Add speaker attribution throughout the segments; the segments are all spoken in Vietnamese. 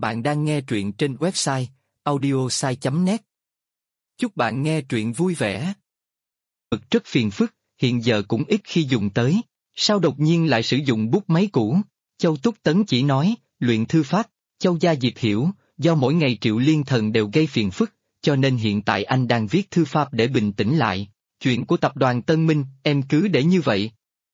Speaker 1: Bạn đang nghe truyện trên website audiosai.net. Chúc bạn nghe truyện vui vẻ. Rất phiền phức, hiện giờ cũng ít khi dùng tới. Sao đột nhiên lại sử dụng bút máy cũ? Châu Túc Tấn chỉ nói, luyện thư pháp. Châu Gia Diệp hiểu, do mỗi ngày Triệu Liên Thần đều gây phiền phức, cho nên hiện tại anh đang viết thư pháp để bình tĩnh lại. Chuyện của tập đoàn Tân Minh, em cứ để như vậy.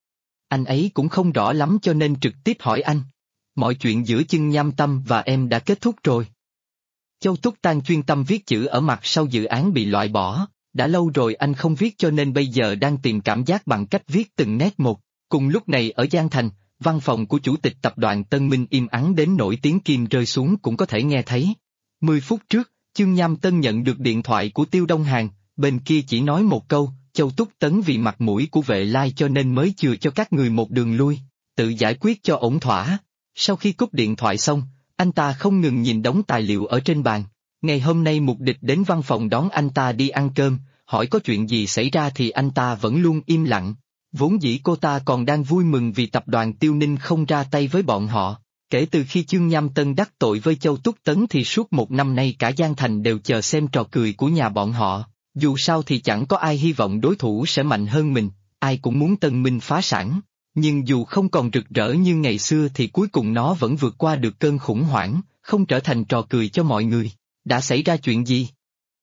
Speaker 1: Anh ấy cũng không rõ lắm cho nên trực tiếp hỏi anh. Mọi chuyện giữa Chương Nham Tâm và em đã kết thúc rồi. Châu Túc Tang chuyên tâm viết chữ ở mặt sau dự án bị loại bỏ, đã lâu rồi anh không viết cho nên bây giờ đang tìm cảm giác bằng cách viết từng nét một. Cùng lúc này ở Giang Thành, văn phòng của chủ tịch tập đoàn Tân Minh im ắng đến nỗi tiếng kim rơi xuống cũng có thể nghe thấy. 10 phút trước, Chương Nham Tân nhận được điện thoại của Tiêu Đông Hàn, bên kia chỉ nói một câu, Châu Túc Tấn vì mặt mũi của Vệ Lai cho nên mới chừa cho các người một đường lui, tự giải quyết cho ổn thỏa. Sau khi cúp điện thoại xong, anh ta không ngừng nhìn đống tài liệu ở trên bàn. Ngày hôm nay Mục Địch đến văn phòng đón anh ta đi ăn cơm, hỏi có chuyện gì xảy ra thì anh ta vẫn luôn im lặng. Vốn dĩ cô ta còn đang vui mừng vì tập đoàn Tiêu Ninh không ra tay với bọn họ. Kể từ khi Chương Nham Tân đắc tội với Châu Túc Tấn thì suốt một năm nay cả Giang Thành đều chờ xem trò cười của nhà bọn họ. Dù sao thì chẳng có ai hy vọng đối thủ sẽ mạnh hơn mình, ai cũng muốn Tân Minh phá sản. Nhưng dù không còn rực rỡ như ngày xưa thì cuối cùng nó vẫn vượt qua được cơn khủng hoảng, không trở thành trò cười cho mọi người. Đã xảy ra chuyện gì?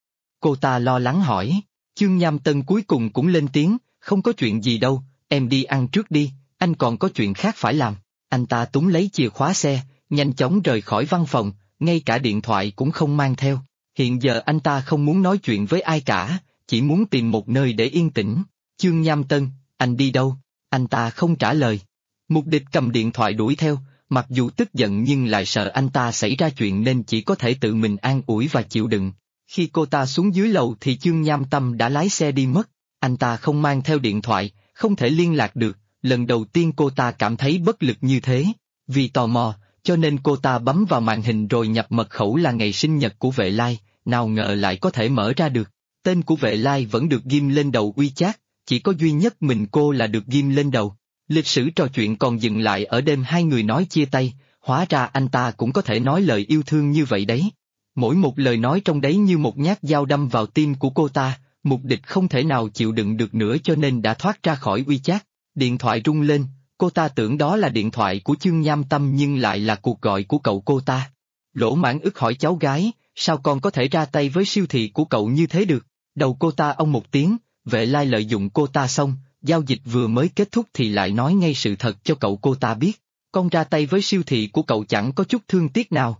Speaker 1: Cô ta lo lắng hỏi. Chương Nham Tân cuối cùng cũng lên tiếng, không có chuyện gì đâu, em đi ăn trước đi, anh còn có chuyện khác phải làm. Anh ta túm lấy chìa khóa xe, nhanh chóng rời khỏi văn phòng, ngay cả điện thoại cũng không mang theo. Hiện giờ anh ta không muốn nói chuyện với ai cả, chỉ muốn tìm một nơi để yên tĩnh. Chương Nham Tân, anh đi đâu? Anh ta không trả lời. Mục Địch cầm điện thoại đuổi theo, mặc dù tức giận nhưng lại sợ anh ta xảy ra chuyện nên chỉ có thể tự mình an ủi và chịu đựng. Khi cô ta xuống dưới lầu thì Chương Nham Tâm đã lái xe đi mất. Anh ta không mang theo điện thoại, không thể liên lạc được. Lần đầu tiên cô ta cảm thấy bất lực như thế. Vì tò mò, cho nên cô ta bấm vào màn hình rồi nhập mật khẩu là ngày sinh nhật của Vệ Lai, nào ngờ lại có thể mở ra được. Tên của Vệ Lai vẫn được ghim lên đầu WeChat, chỉ có duy nhất mình cô là được ghim lên đầu. Lịch sử trò chuyện còn dừng lại ở đêm hai người nói chia tay, hóa ra anh ta cũng có thể nói lời yêu thương như vậy đấy. Mỗi một lời nói trong đấy như một nhát dao đâm vào tim của cô ta, Mục Địch không thể nào chịu đựng được nữa cho nên đã thoát ra khỏi WeChat. Điện thoại rung lên, cô ta tưởng đó là điện thoại của Chương Nham Tâm nhưng lại là cuộc gọi của cậu cô ta. Lỗ Mãn Ức hỏi cháu gái, sao con có thể ra tay với siêu thị của cậu như thế được? Đầu cô ta ông một tiếng, Vệ Lai lợi dụng cô ta xong, giao dịch vừa mới kết thúc thì lại nói ngay sự thật cho cậu cô ta biết. Con ra tay với siêu thị của cậu chẳng có chút thương tiếc nào.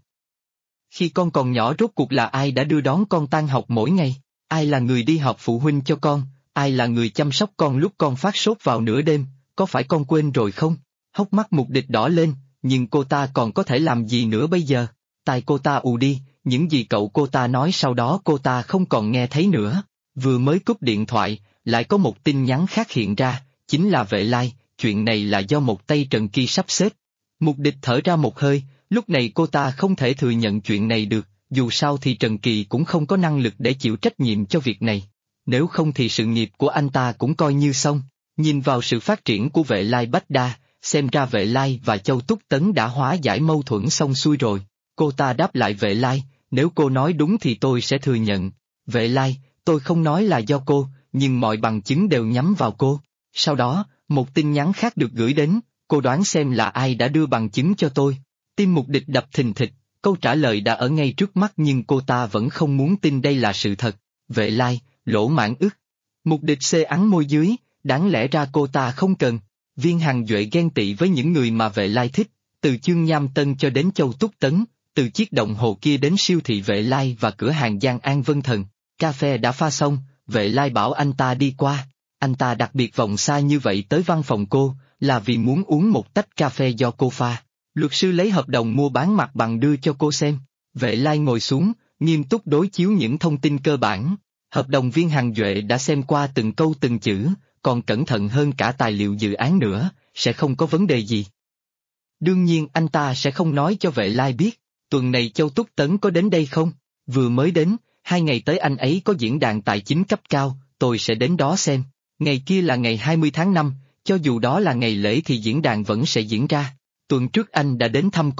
Speaker 1: Khi con còn nhỏ rốt cuộc là ai đã đưa đón con tan học mỗi ngày? Ai là người đi họp phụ huynh cho con? Ai là người chăm sóc con lúc con phát sốt vào nửa đêm? Có phải con quên rồi không? Hốc mắt Mục Địch đỏ lên, nhưng cô ta còn có thể làm gì nữa bây giờ? Tai cô ta ù đi, những gì cậu cô ta nói sau đó cô ta không còn nghe thấy nữa. Vừa mới cúp điện thoại, lại có một tin nhắn khác hiện ra, chính là Vệ Lai, chuyện này là do một tay Trần Kỳ sắp xếp. Mục Địch thở ra một hơi, lúc này cô ta không thể thừa nhận chuyện này được, dù sao thì Trần Kỳ cũng không có năng lực để chịu trách nhiệm cho việc này. Nếu không thì sự nghiệp của anh ta cũng coi như xong. Nhìn vào sự phát triển của Vệ Lai Bách Đa, xem ra Vệ Lai và Châu Túc Tấn đã hóa giải mâu thuẫn xong xuôi rồi. Cô ta đáp lại Vệ Lai, nếu cô nói đúng thì tôi sẽ thừa nhận. Vệ Lai, tôi không nói là do cô, nhưng mọi bằng chứng đều nhắm vào cô. Sau đó, một tin nhắn khác được gửi đến, cô đoán xem là ai đã đưa bằng chứng cho tôi. Tim Mục Địch đập thình thịch, câu trả lời đã ở ngay trước mắt nhưng cô ta vẫn không muốn tin đây là sự thật. Vệ Lai, Lỗ Mãn Ức. Mục Địch xê ắn môi dưới, đáng lẽ ra cô ta không cần. Viên Hằng Duệ ghen tị với những người mà Vệ Lai thích, từ Chương Nham Tân cho đến Châu Túc Tấn, từ chiếc đồng hồ kia đến siêu thị Vệ Lai và cửa hàng Giang An Vân Thần. Cà phê đã pha xong, Vệ Lai bảo anh ta đi qua. Anh ta đặc biệt vòng xa như vậy tới văn phòng cô, là vì muốn uống một tách cà phê do cô pha. Luật sư lấy hợp đồng mua bán mặt bằng đưa cho cô xem. Vệ Lai ngồi xuống, nghiêm túc đối chiếu những thông tin cơ bản. Hợp đồng Viên Hằng Duệ đã xem qua từng câu từng chữ, còn cẩn thận hơn cả tài liệu dự án nữa, sẽ không có vấn đề gì. Đương nhiên anh ta sẽ không nói cho Vệ Lai biết, tuần này Châu Túc Tấn có đến đây không? Vừa mới đến, 2 ngày tới anh ấy có diễn đàn tài chính cấp cao, tôi sẽ đến đó xem. Ngày kia là ngày 20 tháng 5, cho dù đó là ngày lễ thì diễn đàn vẫn sẽ diễn ra. Tuần trước anh đã đến thăm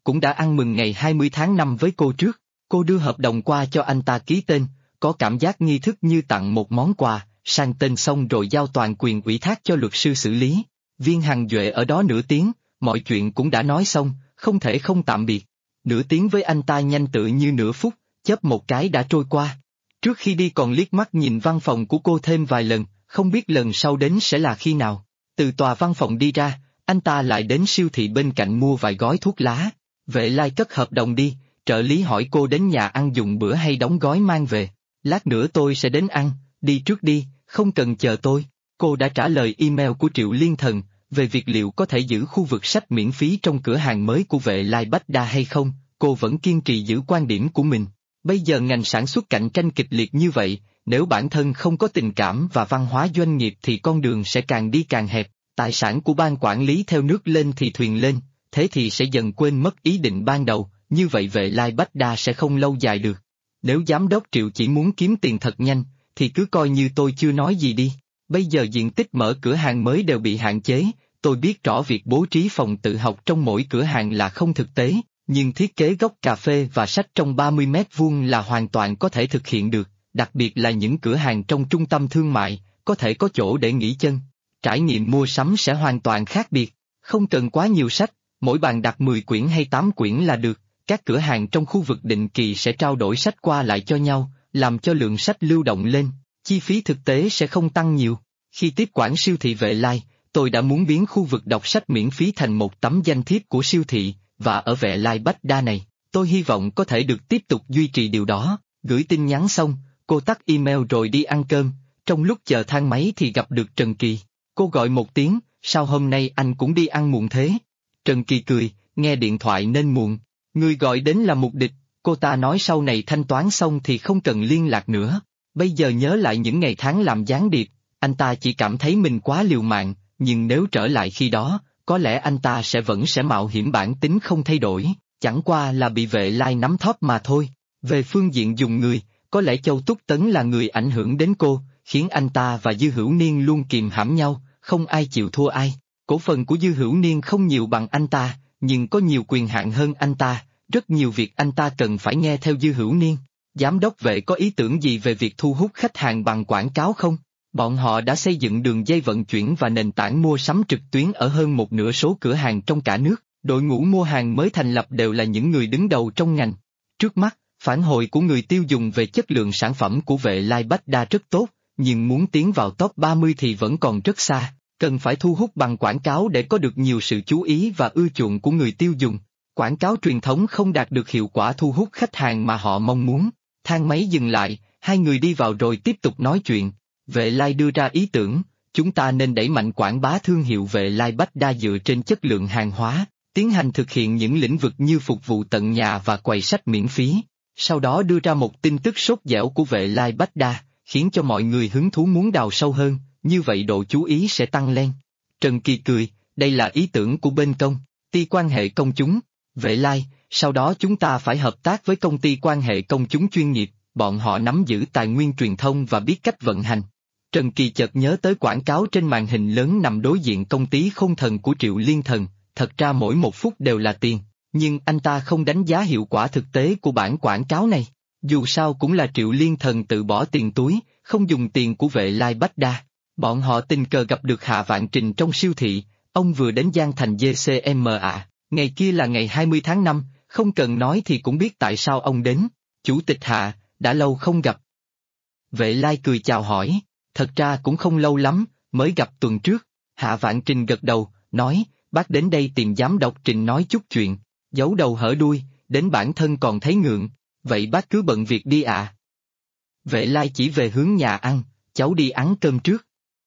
Speaker 1: cũng đã ăn mừng ngày 20 tháng 5 với cô trước. Cô đưa hợp đồng qua cho anh ta ký tên, có cảm giác nghi thức như tặng một món quà, sang tên xong rồi giao toàn quyền ủy thác cho luật sư xử lý. Viên Hằng Duệ ở đó nửa tiếng, mọi chuyện cũng đã nói xong, không thể không tạm biệt. Nửa tiếng với anh ta nhanh tựa như nửa phút, chớp một cái đã trôi qua. Trước khi đi còn liếc mắt nhìn văn phòng của cô thêm vài lần, không biết lần sau đến sẽ là khi nào. Từ tòa văn phòng đi ra, anh ta lại đến siêu thị bên cạnh mua vài gói thuốc lá. Vệ Lai cất hợp đồng đi, trợ lý hỏi cô đến nhà ăn dùng bữa hay đóng gói mang về. Lát nữa tôi sẽ đến ăn, đi trước đi, không cần chờ tôi. Cô đã trả lời email của Triệu Liên Thần về việc liệu có thể giữ khu vực sách miễn phí trong cửa hàng mới của Vệ Lai Bách Đa hay không. Cô vẫn kiên trì giữ quan điểm của mình. Bây giờ ngành sản xuất cạnh tranh kịch liệt như vậy, nếu bản thân không có tình cảm và văn hóa doanh nghiệp thì con đường sẽ càng đi càng hẹp, tài sản của ban quản lý theo nước lên thì thuyền lên, thế thì sẽ dần quên mất ý định ban đầu, như vậy Vệ Lai Bách Đa sẽ không lâu dài được. Nếu giám đốc Triệu chỉ muốn kiếm tiền thật nhanh, thì cứ coi như tôi chưa nói gì đi. Bây giờ diện tích mở cửa hàng mới đều bị hạn chế, tôi biết rõ việc bố trí phòng tự học trong mỗi cửa hàng là không thực tế. Nhưng thiết kế góc cà phê và sách trong 30 mét vuông là hoàn toàn có thể thực hiện được, đặc biệt là những cửa hàng trong trung tâm thương mại, có thể có chỗ để nghỉ chân. Trải nghiệm mua sắm sẽ hoàn toàn khác biệt, không cần quá nhiều sách, mỗi bàn đặt 10 quyển hay 8 quyển là được, các cửa hàng trong khu vực định kỳ sẽ trao đổi sách qua lại cho nhau, làm cho lượng sách lưu động lên, chi phí thực tế sẽ không tăng nhiều. Khi tiếp quản siêu thị Vệ Lai, tôi đã muốn biến khu vực đọc sách miễn phí thành một tấm danh thiếp của siêu thị. Và ở Vệ Lai Bách Đa này, tôi hy vọng có thể được tiếp tục duy trì điều đó. Gửi tin nhắn xong, cô tắt email rồi đi ăn cơm, trong lúc chờ thang máy thì gặp được Trần Kỳ. Cô gọi một tiếng, sao hôm nay anh cũng đi ăn muộn thế? Trần Kỳ cười, nghe điện thoại nên muộn. Người gọi đến là Mục Địch, cô ta nói sau này thanh toán xong thì không cần liên lạc nữa. Bây giờ nhớ lại những ngày tháng làm gián điệp, anh ta chỉ cảm thấy mình quá liều mạng, nhưng nếu trở lại khi đó, có lẽ anh ta vẫn sẽ mạo hiểm, bản tính không thay đổi, chẳng qua là bị Vệ Lai nắm thóp mà thôi. Về phương diện dùng người, có lẽ Châu Túc Tấn là người ảnh hưởng đến cô, khiến anh ta và Dư Hữu Niên luôn kìm hãm nhau, không ai chịu thua ai. Cổ phần của Dư Hữu Niên không nhiều bằng anh ta, nhưng có nhiều quyền hạn hơn anh ta, rất nhiều việc anh ta cần phải nghe theo Dư Hữu Niên. Giám đốc Vệ có ý tưởng gì về việc thu hút khách hàng bằng quảng cáo không? Bọn họ đã xây dựng đường dây vận chuyển và nền tảng mua sắm trực tuyến ở hơn một nửa số cửa hàng trong cả nước, đội ngũ mua hàng mới thành lập đều là những người đứng đầu trong ngành. Trước mắt, phản hồi của người tiêu dùng về chất lượng sản phẩm của Vệ Lai Bách Đa rất tốt, nhưng muốn tiến vào top 30 thì vẫn còn rất xa, cần phải thu hút bằng quảng cáo để có được nhiều sự chú ý và ưa chuộng của người tiêu dùng. Quảng cáo truyền thống không đạt được hiệu quả thu hút khách hàng mà họ mong muốn. Thang máy dừng lại, hai người đi vào rồi tiếp tục nói chuyện. Vệ Lai đưa ra ý tưởng, chúng ta nên đẩy mạnh quảng bá thương hiệu Vệ Lai Bách Đa dựa trên chất lượng hàng hóa, tiến hành thực hiện những lĩnh vực như phục vụ tận nhà và quầy sách miễn phí. Sau đó đưa ra một tin tức sốt dẻo của Vệ Lai Bách Đa, khiến cho mọi người hứng thú muốn đào sâu hơn, như vậy độ chú ý sẽ tăng lên. Trần Kỳ cười, đây là ý tưởng của bên công ty quan hệ công chúng, Vệ Lai, sau đó chúng ta phải hợp tác với công ty quan hệ công chúng chuyên nghiệp, bọn họ nắm giữ tài nguyên truyền thông và biết cách vận hành. Trần Kỳ chợt nhớ tới quảng cáo trên màn hình lớn nằm đối diện công ty Khôn Thần của Triệu Liên Thần, thật ra mỗi một phút đều là tiền, nhưng anh ta không đánh giá hiệu quả thực tế của bản quảng cáo này. Dù sao cũng là Triệu Liên Thần tự bỏ tiền túi, không dùng tiền của Vệ Lai Bách Đa. Bọn họ tình cờ gặp được Hạ Vạn Trình trong siêu thị, ông vừa đến Giang Thành GCMA, ngày kia là ngày 20 tháng 5, không cần nói thì cũng biết tại sao ông đến. Chủ tịch Hạ, đã lâu không gặp. Vệ Lai cười chào hỏi, thật ra cũng không lâu lắm, mới gặp tuần trước. Hạ Vạn Trình gật đầu, nói, bác đến đây tìm giám đốc Trình nói chút chuyện, giấu đầu hở đuôi, đến bản thân còn thấy ngượng, vậy bác cứ bận việc đi ạ. Vệ Lai chỉ về hướng nhà ăn, cháu đi ăn cơm trước.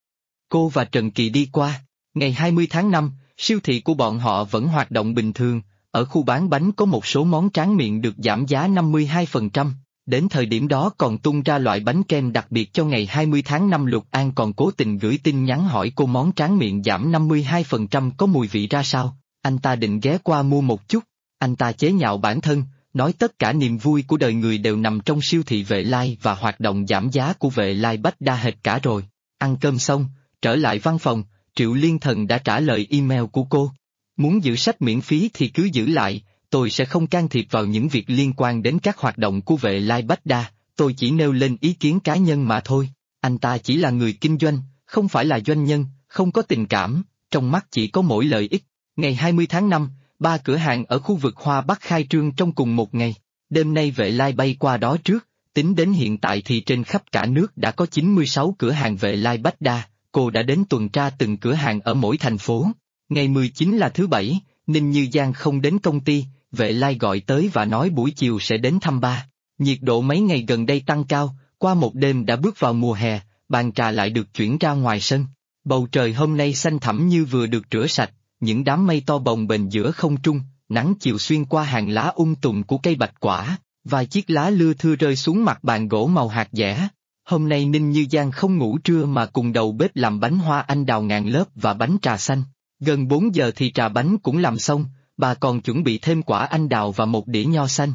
Speaker 1: Cô và Trần Kỳ đi qua, ngày 20 tháng 5, siêu thị của bọn họ vẫn hoạt động bình thường, ở khu bán bánh có một số món tráng miệng được giảm giá 52%. Đến thời điểm đó còn tung ra loại bánh kem đặc biệt cho ngày 20 tháng 5. Lục An còn cố tình gửi tin nhắn hỏi cô món tráng miệng giảm 52% có mùi vị ra sao, anh ta định ghé qua mua một chút, anh ta chế nhạo bản thân, nói tất cả niềm vui của đời người đều nằm trong siêu thị Vệ Lai và hoạt động giảm giá của Vệ Lai Bách Đa hết cả rồi. Ăn cơm xong, trở lại văn phòng, Triệu Liên Thần đã trả lời email của cô. Muốn giữ sách miễn phí thì cứ giữ lại, tôi sẽ không can thiệp vào những việc liên quan đến các hoạt động của Vệ Lai Bách Đa, tôi chỉ nêu lên ý kiến cá nhân mà thôi. Anh ta chỉ là người kinh doanh, không phải là doanh nhân, không có tình cảm, trong mắt chỉ có mỗi lợi ích. Ngày 20 tháng 5, 3 cửa hàng ở khu vực Hoa Bắc khai trương trong cùng một ngày. Đêm nay Vệ Lai bay qua đó trước, tính đến hiện tại thì trên khắp cả nước đã có 96 cửa hàng Vệ Lai Bách Đa, cô đã đến tuần tra từng cửa hàng ở mỗi thành phố. Ngày 19 là thứ Bảy, Ninh Như Giang không đến công ty, Vệ Lai gọi tới và nói buổi chiều sẽ đến thăm ba. Nhiệt độ mấy ngày gần đây tăng cao, qua một đêm đã bước vào mùa hè, bàn trà lại được chuyển ra ngoài sân. Bầu trời hôm nay xanh thẳm như vừa được rửa sạch, những đám mây to bồng bềnh giữa không trung, nắng chiều xuyên qua hàng lá tùm của cây bạch quả, vài chiếc lá lưa thưa rơi xuống mặt bàn gỗ màu hạt dẻ. Hôm nay Ninh Như Giang không ngủ trưa mà cùng đầu bếp làm bánh hoa anh đào ngàn lớp và bánh trà xanh. Gần 4 giờ thì trà bánh cũng làm xong, bà còn chuẩn bị thêm quả anh đào và một đĩa nho xanh.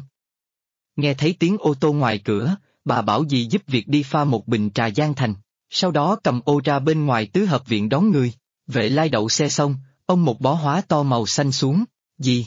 Speaker 1: Nghe thấy tiếng ô tô ngoài cửa, bà bảo dì giúp việc đi pha một bình trà Giang Thành, sau đó cầm ô ra bên ngoài tứ hợp viện đón người. Vệ Lai đậu xe xong, ông một bó hóa to màu xanh xuống, dì.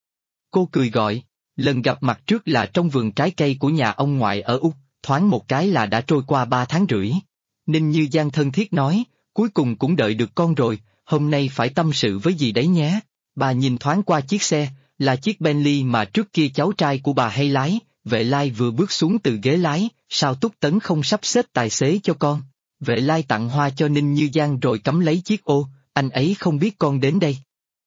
Speaker 1: Cô cười gọi, lần gặp mặt trước là trong vườn trái cây của nhà ông ngoại ở Úc, thoáng một cái là đã trôi qua 3 tháng rưỡi. Ninh Như Giang thân thiết nói, cuối cùng cũng đợi được con rồi, hôm nay phải tâm sự với dì đấy nhé. Bà nhìn thoáng qua chiếc xe, là chiếc Bentley mà trước kia cháu trai của bà hay lái. Vệ Lai vừa bước xuống từ ghế lái, sao Túc Tấn không sắp xếp tài xế cho con? Vệ Lai tặng hoa cho Ninh Như Giang rồi cắm lấy chiếc ô, anh ấy không biết con đến đây.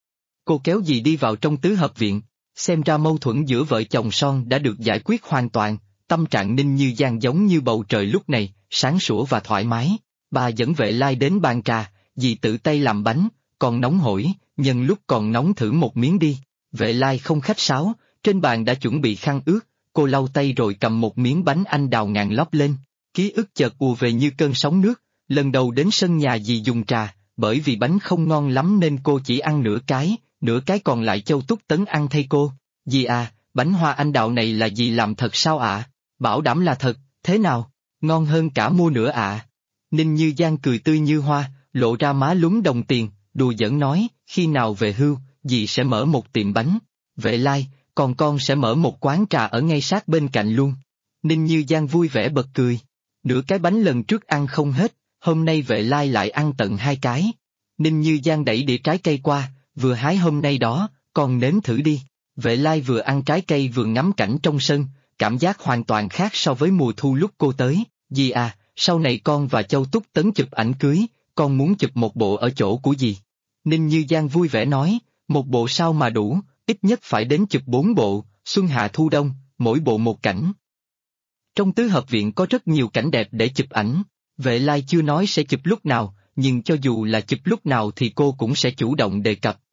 Speaker 1: Cô kéo dì đi vào trong tứ hợp viện, xem ra mâu thuẫn giữa vợ chồng son đã được giải quyết hoàn toàn, tâm trạng Ninh Như Giang giống như bầu trời lúc này, sáng sủa và thoải mái. Bà dẫn Vệ Lai đến bàn trà, dì tự tay làm bánh, còn nóng hổi, nhân lúc còn nóng thử một miếng đi. Vệ Lai không khách sáo, trên bàn đã chuẩn bị khăn ướt, cô lau tay rồi cầm một miếng bánh anh đào ngàn lót lên. Ký ức chợt ùa về như cơn sóng nước, lần đầu đến sân nhà dì dùng trà, bởi vì bánh không ngon lắm nên cô chỉ ăn nửa cái còn lại Châu Túc Tấn ăn thay cô. Dì à, bánh hoa anh đào này là dì làm thật sao ạ? Bảo đảm là thật, thế nào? Ngon hơn cả mua nữa ạ. Ninh Như Giang cười tươi như hoa, lộ ra má lúm đồng tiền, đùa giỡn nói, khi nào về hưu, dì sẽ mở một tiệm bánh. Vệ Lai, còn con sẽ mở một quán trà ở ngay sát bên cạnh luôn. Ninh Như Giang vui vẻ bật cười. Nửa cái bánh lần trước ăn không hết, hôm nay Vệ Lai lại ăn tận 2 cái. Ninh Như Giang đẩy đĩa trái cây qua, vừa hái hôm nay đó, con nếm thử đi. Vệ Lai vừa ăn trái cây vừa ngắm cảnh trong sân, cảm giác hoàn toàn khác so với mùa thu lúc cô tới. Dì à, sau này con và Châu Túc Tấn chụp ảnh cưới, con muốn chụp một bộ ở chỗ của dì. Ninh Như Giang vui vẻ nói, một bộ sao mà đủ, ít nhất phải đến chụp 4 bộ, xuân hạ thu đông, mỗi bộ một cảnh. Trong tứ hợp viện có rất nhiều cảnh đẹp để chụp ảnh, Vệ Lai chưa nói sẽ chụp lúc nào, nhưng cho dù là chụp lúc nào thì cô cũng sẽ chủ động đề cập.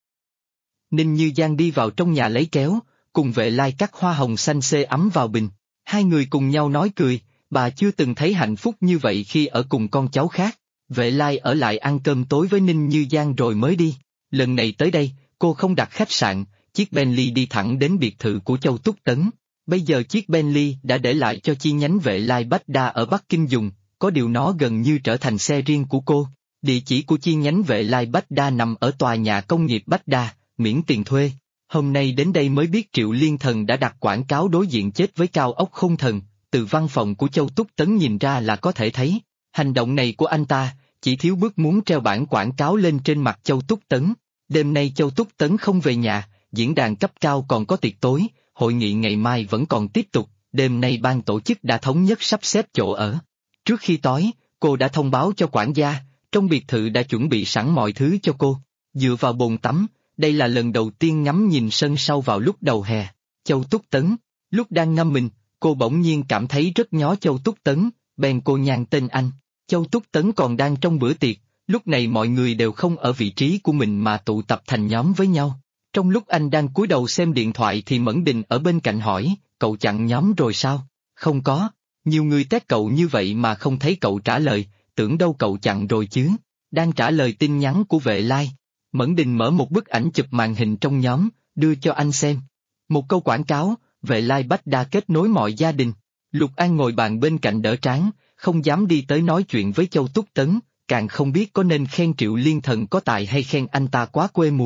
Speaker 1: Ninh Như Giang đi vào trong nhà lấy kéo, cùng Vệ Lai cắt hoa hồng xanh xê ấm vào bình. Hai người cùng nhau nói cười, bà chưa từng thấy hạnh phúc như vậy khi ở cùng con cháu khác. Vệ Lai ở lại ăn cơm tối với Ninh Như Giang rồi mới đi. Lần này tới đây, cô không đặt khách sạn, chiếc Bentley đi thẳng đến biệt thự của Châu Túc Tấn. Bây giờ chiếc Bentley đã để lại cho chi nhánh Vệ Lai Bách Đa ở Bắc Kinh dùng, có điều nó gần như trở thành xe riêng của cô. Địa chỉ của chi nhánh Vệ Lai Bách Đa nằm ở tòa nhà công nghiệp Bách Đa, miễn tiền thuê. Hôm nay đến đây mới biết Triệu Liên Thần đã đặt quảng cáo đối diện chết với cao ốc Không Thần, từ văn phòng của Châu Túc Tấn nhìn ra là có thể thấy. Hành động này của anh ta, chỉ thiếu bước muốn treo bảng quảng cáo lên trên mặt Châu Túc Tấn. Đêm nay Châu Túc Tấn không về nhà, diễn đàn cấp cao còn có tiệc tối, hội nghị ngày mai vẫn còn tiếp tục, đêm nay ban tổ chức đã thống nhất sắp xếp chỗ ở. Trước khi tối, cô đã thông báo cho quản gia, trong biệt thự đã chuẩn bị sẵn mọi thứ cho cô. Dựa vào bồn tắm, đây là lần đầu tiên ngắm nhìn sân sau vào lúc đầu hè. Châu Túc Tấn, lúc đang ngâm mình, cô bỗng nhiên cảm thấy rất nhó Châu Túc Tấn, bèn cô nhàn tên anh. Châu Túc Tấn còn đang trong bữa tiệc, lúc này mọi người đều không ở vị trí của mình mà tụ tập thành nhóm với nhau. Trong lúc anh đang cúi đầu xem điện thoại thì Mẫn Đình ở bên cạnh hỏi, cậu chặn nhóm rồi sao? Không có, nhiều người tag cậu như vậy mà không thấy cậu trả lời, tưởng đâu cậu chặn rồi chứ. Đang trả lời tin nhắn của Vệ Lai, Mẫn Đình mở một bức ảnh chụp màn hình trong nhóm, đưa cho anh xem. Một câu quảng cáo, Vệ Lai Bách Đa kết nối mọi gia đình. Lục An ngồi bàn bên cạnh đỡ trán, không dám đi tới nói chuyện với Châu Túc Tấn, càng không biết có nên khen Triệu Liên Thần có tài hay khen anh ta quá quê mùa.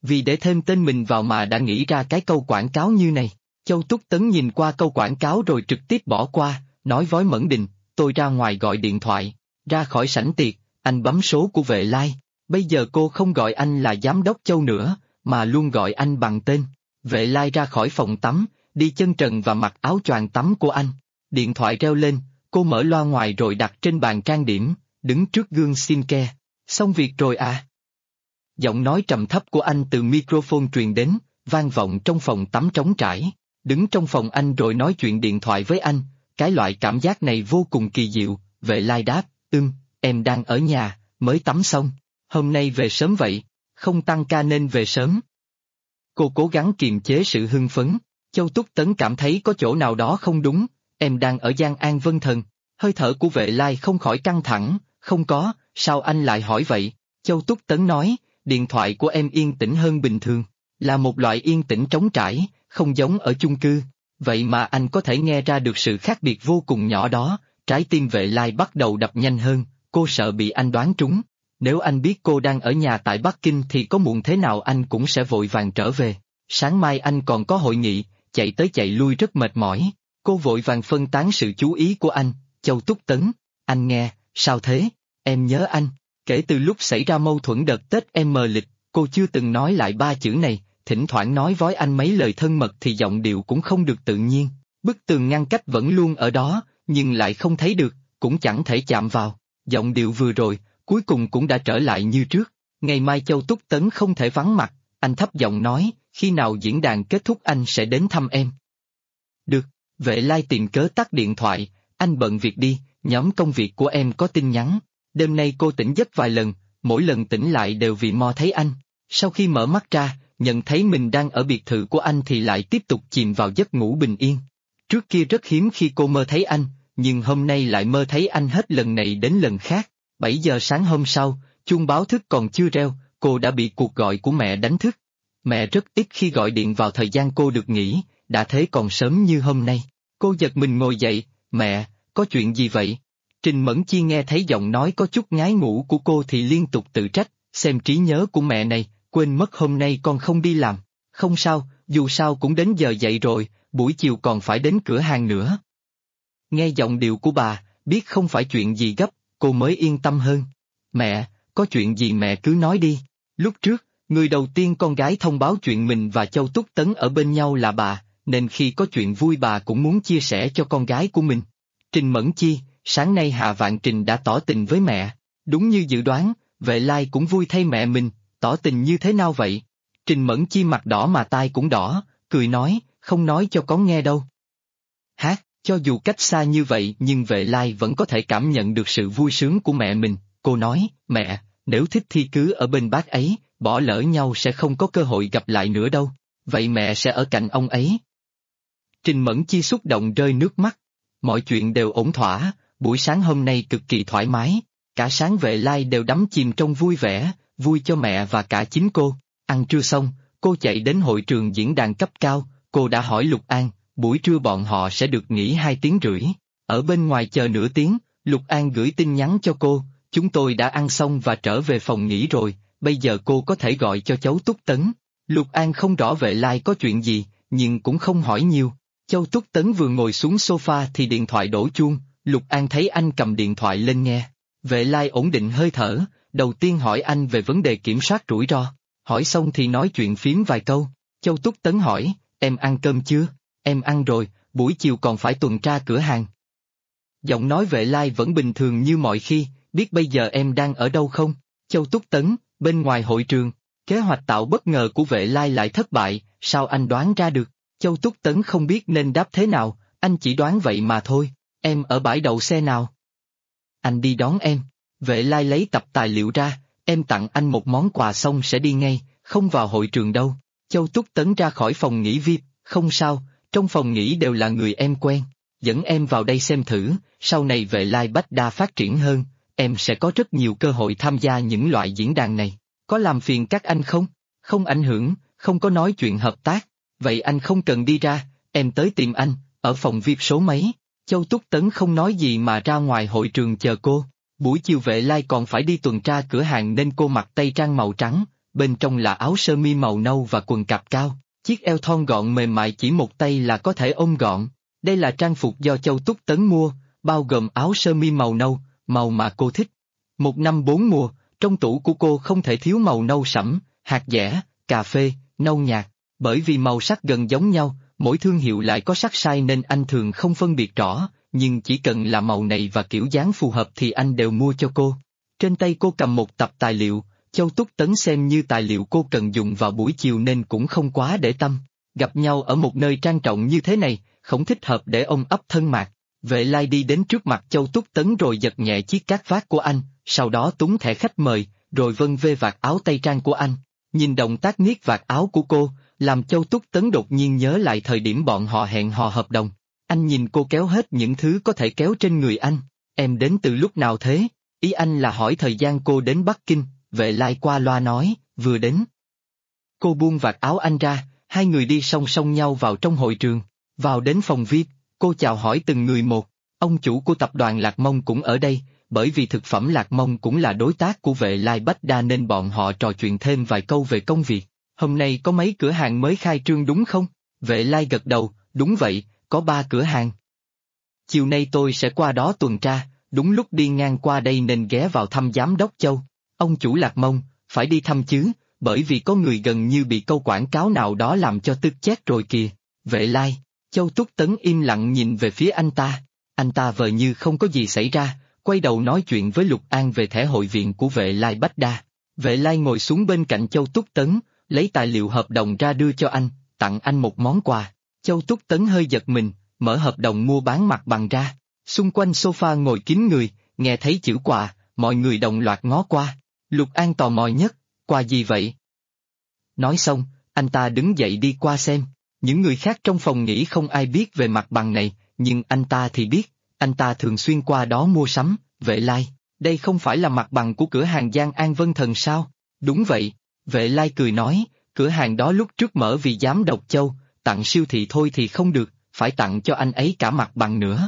Speaker 1: Vì để thêm tên mình vào mà đã nghĩ ra cái câu quảng cáo như này. Châu Túc Tấn nhìn qua câu quảng cáo rồi trực tiếp bỏ qua, nói với Mẫn Đình, tôi ra ngoài gọi điện thoại, ra khỏi sảnh tiệc, anh bấm số của Vệ Lai. Bây giờ cô không gọi anh là Giám đốc Châu nữa, mà luôn gọi anh bằng tên. Vệ Lai ra khỏi phòng tắm, đi chân trần và mặc áo choàng tắm của anh. Điện thoại reo lên, cô mở loa ngoài rồi đặt trên bàn trang điểm, đứng trước gương xin ke. Xong việc rồi à? Giọng nói trầm thấp của anh từ microphone truyền đến, vang vọng trong phòng tắm trống trải. Đứng trong phòng anh rồi nói chuyện điện thoại với anh, cái loại cảm giác này vô cùng kỳ diệu. Vệ Lai đáp, em đang ở nhà, mới tắm xong. Hôm nay về sớm vậy, không tăng ca nên về sớm. Cô cố gắng kiềm chế sự hưng phấn. Châu Túc Tấn cảm thấy có chỗ nào đó không đúng, em đang ở Giang An Vân Thần. Hơi thở của Vệ Lai không khỏi căng thẳng, không có, sao anh lại hỏi vậy? Châu Túc Tấn nói, điện thoại của em yên tĩnh hơn bình thường, là một loại yên tĩnh trống trải, không giống ở chung cư. Vậy mà anh có thể nghe ra được sự khác biệt vô cùng nhỏ đó. Trái tim Vệ Lai bắt đầu đập nhanh hơn, cô sợ bị anh đoán trúng. Nếu anh biết cô đang ở nhà tại Bắc Kinh thì có muộn thế nào anh cũng sẽ vội vàng trở về. Sáng mai anh còn có hội nghị, chạy tới chạy lui rất mệt mỏi. Cô vội vàng phân tán sự chú ý của anh. Châu Túc Tấn, anh nghe, sao thế? Em nhớ anh. Kể từ lúc xảy ra mâu thuẫn đợt Tết em mờ lịch, cô chưa từng nói lại ba chữ này, thỉnh thoảng nói với anh mấy lời thân mật thì giọng điệu cũng không được tự nhiên. Bức tường ngăn cách vẫn luôn ở đó, nhưng lại không thấy được, cũng chẳng thể chạm vào. Giọng điệu vừa rồi, cuối cùng cũng đã trở lại như trước. Ngày mai Châu Túc Tấn không thể vắng mặt, anh thấp giọng nói, khi nào diễn đàn kết thúc anh sẽ đến thăm em. Được, Vệ Lai tìm cớ tắt điện thoại, anh bận việc đi, nhóm công việc của em có tin nhắn. Đêm nay cô tỉnh giấc vài lần, mỗi lần tỉnh lại đều vì mò thấy anh. Sau khi mở mắt ra, nhận thấy mình đang ở biệt thự của anh thì lại tiếp tục chìm vào giấc ngủ bình yên. Trước kia rất hiếm khi cô mơ thấy anh, nhưng hôm nay lại mơ thấy anh hết lần này đến lần khác. 7 giờ sáng hôm sau, chuông báo thức còn chưa reo, cô đã bị cuộc gọi của mẹ đánh thức. Mẹ rất ít khi gọi điện vào thời gian cô được nghỉ, đã thế còn sớm như hôm nay. Cô giật mình ngồi dậy, mẹ, có chuyện gì vậy? Trình Mẫn Chi nghe thấy giọng nói có chút ngái ngủ của cô thì liên tục tự trách, xem trí nhớ của mẹ này, quên mất hôm nay con không đi làm. Không sao, dù sao cũng đến giờ dậy rồi, buổi chiều còn phải đến cửa hàng nữa. Nghe giọng điệu của bà, biết không phải chuyện gì gấp, cô mới yên tâm hơn. Mẹ, có chuyện gì mẹ cứ nói đi. Lúc trước, người đầu tiên con gái thông báo chuyện mình và Châu Túc Tấn ở bên nhau là bà, nên khi có chuyện vui bà cũng muốn chia sẻ cho con gái của mình. Trình Mẫn Chi, sáng nay Hạ Vạn Trình đã tỏ tình với mẹ. Đúng như dự đoán, Vệ Lai cũng vui thay mẹ mình, tỏ tình như thế nào vậy? Trình Mẫn Chi mặt đỏ mà tai cũng đỏ, cười nói, không nói cho con nghe đâu. Cho dù cách xa như vậy nhưng Vệ Lai vẫn có thể cảm nhận được sự vui sướng của mẹ mình. Cô nói, mẹ, nếu thích thì cứ ở bên bác ấy, bỏ lỡ nhau sẽ không có cơ hội gặp lại nữa đâu. Vậy mẹ sẽ ở cạnh ông ấy. Trình Mẫn Chi xúc động rơi nước mắt. Mọi chuyện đều ổn thỏa, buổi sáng hôm nay cực kỳ thoải mái. Cả sáng Vệ Lai đều đắm chìm trong vui vẻ, vui cho mẹ và cả chính cô. Ăn trưa xong, cô chạy đến hội trường diễn đàn cấp cao, cô đã hỏi Lục An, buổi trưa bọn họ sẽ được nghỉ 2 tiếng rưỡi. Ở bên ngoài chờ nửa tiếng, Lục An gửi tin nhắn cho cô, chúng tôi đã ăn xong và trở về phòng nghỉ rồi, bây giờ cô có thể gọi cho cháu Túc Tấn. Lục An không rõ Vệ Lai có chuyện gì, nhưng cũng không hỏi nhiều. Châu Túc Tấn vừa ngồi xuống sofa thì điện thoại đổ chuông, Lục An thấy anh cầm điện thoại lên nghe. Vệ Lai ổn định hơi thở, đầu tiên hỏi anh về vấn đề kiểm soát rủi ro. Hỏi xong thì nói chuyện phím vài câu. Châu Túc Tấn hỏi, em ăn cơm chưa? Em ăn rồi, buổi chiều còn phải tuần tra cửa hàng. Giọng nói Vệ Lai vẫn bình thường như mọi khi, biết bây giờ em đang ở đâu không? Châu Túc Tấn, bên ngoài hội trường. Kế hoạch tạo bất ngờ của Vệ Lai lại thất bại, sao anh đoán ra được? Châu Túc Tấn không biết nên đáp thế nào, anh chỉ đoán vậy mà thôi. Em ở bãi đậu xe nào? Anh đi đón em. Vệ Lai lấy tập tài liệu ra, em tặng anh một món quà xong sẽ đi ngay, không vào hội trường đâu. Châu Túc Tấn ra khỏi phòng nghỉ VIP, không sao, trong phòng nghỉ đều là người em quen. Dẫn em vào đây xem thử, sau này Vệ Lai Bách Đa phát triển hơn, em sẽ có rất nhiều cơ hội tham gia những loại diễn đàn này. Có làm phiền các anh không? Không ảnh hưởng, không có nói chuyện hợp tác. Vậy anh không cần đi ra, em tới tìm anh, ở phòng VIP số mấy. Châu Túc Tấn không nói gì mà ra ngoài hội trường chờ cô. Buổi chiều Vệ Lai còn phải đi tuần tra cửa hàng nên cô mặc tây trang màu trắng, bên trong là áo sơ mi màu nâu và quần cạp cao, chiếc eo thon gọn mềm mại chỉ một tay là có thể ôm gọn. Đây là trang phục do Châu Túc Tấn mua, bao gồm áo sơ mi màu nâu, màu mà cô thích. Một năm bốn mùa, trong tủ của cô không thể thiếu màu nâu sẫm, hạt dẻ, cà phê, nâu nhạt, bởi vì màu sắc gần giống nhau, mỗi thương hiệu lại có sắc sai nên anh thường không phân biệt rõ, nhưng chỉ cần là màu này và kiểu dáng phù hợp thì anh đều mua cho cô. Trên tay cô cầm một tập tài liệu, Châu Túc Tấn xem như tài liệu cô cần dùng vào buổi chiều nên cũng không quá để tâm. Gặp nhau ở một nơi trang trọng như thế này, không thích hợp để ôm ấp thân mật. Vệ Lai đi đến trước mặt Châu Túc Tấn rồi giật nhẹ chiếc cát vát của anh, sau đó túng thẻ khách mời, rồi vân vê vạt áo tây trang của anh. Nhìn động tác niết vạt áo của cô, làm Châu Túc Tấn đột nhiên nhớ lại thời điểm bọn họ hẹn hò hợp đồng. Anh nhìn cô kéo hết những thứ có thể kéo trên người anh. Em đến từ lúc nào thế? Ý anh là hỏi thời gian cô đến Bắc Kinh, Vệ Lai qua loa nói, vừa đến. Cô buông vạt áo anh ra, hai người đi song song nhau vào trong hội trường. Vào đến phòng VIP, cô chào hỏi từng người một. Ông chủ của tập đoàn Lạc Mông cũng ở đây, bởi vì thực phẩm Lạc Mông cũng là đối tác của Vệ Lai Bách Đa nên bọn họ trò chuyện thêm vài câu về công việc. Hôm nay có mấy cửa hàng mới khai trương đúng không? Vệ Lai gật đầu, đúng vậy, có 3 cửa hàng. Chiều nay tôi sẽ qua đó tuần tra, đúng lúc đi ngang qua đây nên ghé vào thăm giám đốc Châu. Ông chủ Lạc Mông, phải đi thăm chứ, bởi vì có người gần như bị câu quảng cáo nào đó làm cho tức chết rồi kìa. Vệ Lai, Châu Túc Tấn im lặng nhìn về phía anh ta vờ như không có gì xảy ra, quay đầu nói chuyện với Lục An về thẻ hội viện của Vệ Lai Bách Đa. Vệ Lai ngồi xuống bên cạnh Châu Túc Tấn, lấy tài liệu hợp đồng ra đưa cho anh, tặng anh một món quà. Châu Túc Tấn hơi giật mình, mở hợp đồng mua bán mặt bằng ra. Xung quanh sofa ngồi kín người, nghe thấy chữ quà, mọi người đồng loạt ngó qua. Lục An tò mò nhất, quà gì vậy? Nói xong, anh ta đứng dậy đi qua xem. Những người khác trong phòng nghĩ không ai biết về mặt bằng này, nhưng anh ta thì biết, anh ta thường xuyên qua đó mua sắm. Vệ Lai, đây không phải là mặt bằng của cửa hàng Giang An Vân Thần sao? Đúng vậy, Vệ Lai cười nói, cửa hàng đó lúc trước mở vì giám đốc Châu, tặng siêu thị thôi thì không được, phải tặng cho anh ấy cả mặt bằng nữa.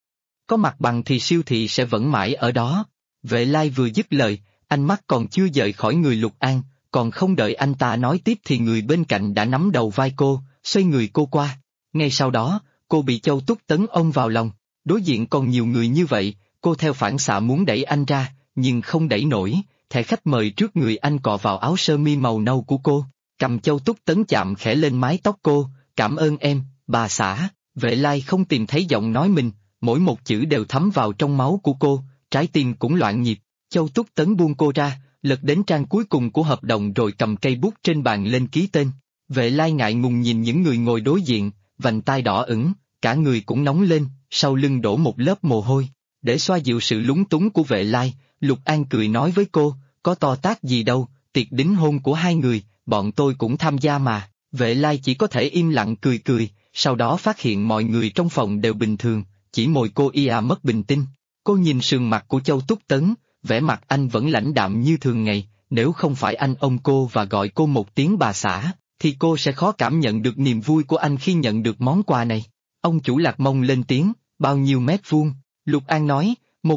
Speaker 1: Có mặt bằng thì siêu thị sẽ vẫn mãi ở đó. Vệ Lai vừa dứt lời, ánh mắt còn chưa dời khỏi người Lục An, còn không đợi anh ta nói tiếp thì người bên cạnh đã nắm đầu vai cô, xoay người cô qua. Ngay sau đó, cô bị Châu Túc Tấn ôm vào lòng. Đối diện còn nhiều người như vậy, cô theo phản xạ muốn đẩy anh ra, nhưng không đẩy nổi. Thẻ khách mời trước người anh cọ vào áo sơ mi màu nâu của cô, cầm Châu Túc Tấn chạm khẽ lên mái tóc cô, cảm ơn em, bà xã. Vệ Lai không tìm thấy giọng nói mình, mỗi một chữ đều thấm vào trong máu của cô, trái tim cũng loạn nhịp. Châu Túc Tấn buông cô ra, lật đến trang cuối cùng của hợp đồng rồi cầm cây bút trên bàn lên ký tên. Vệ Lai ngại ngùng nhìn những người ngồi đối diện, vành tai đỏ ửng, cả người cũng nóng lên, sau lưng đổ một lớp mồ hôi. Để xoa dịu sự lúng túng của Vệ Lai, Lục An cười nói với cô, có to tát gì đâu, tiệc đính hôn của hai người, bọn tôi cũng tham gia mà. Vệ Lai chỉ có thể im lặng cười cười, sau đó phát hiện mọi người trong phòng đều bình thường, chỉ môi cô mất bình tĩnh. Cô nhìn sườn mặt của Châu Túc Tấn, vẻ mặt anh vẫn lãnh đạm như thường ngày, nếu không phải anh ôm cô và gọi cô một tiếng bà xã, thì cô sẽ khó cảm nhận được niềm vui của anh khi nhận được món quà này. Ông chủ Lạc Mông lên tiếng, bao nhiêu mét vuông? Lục An nói,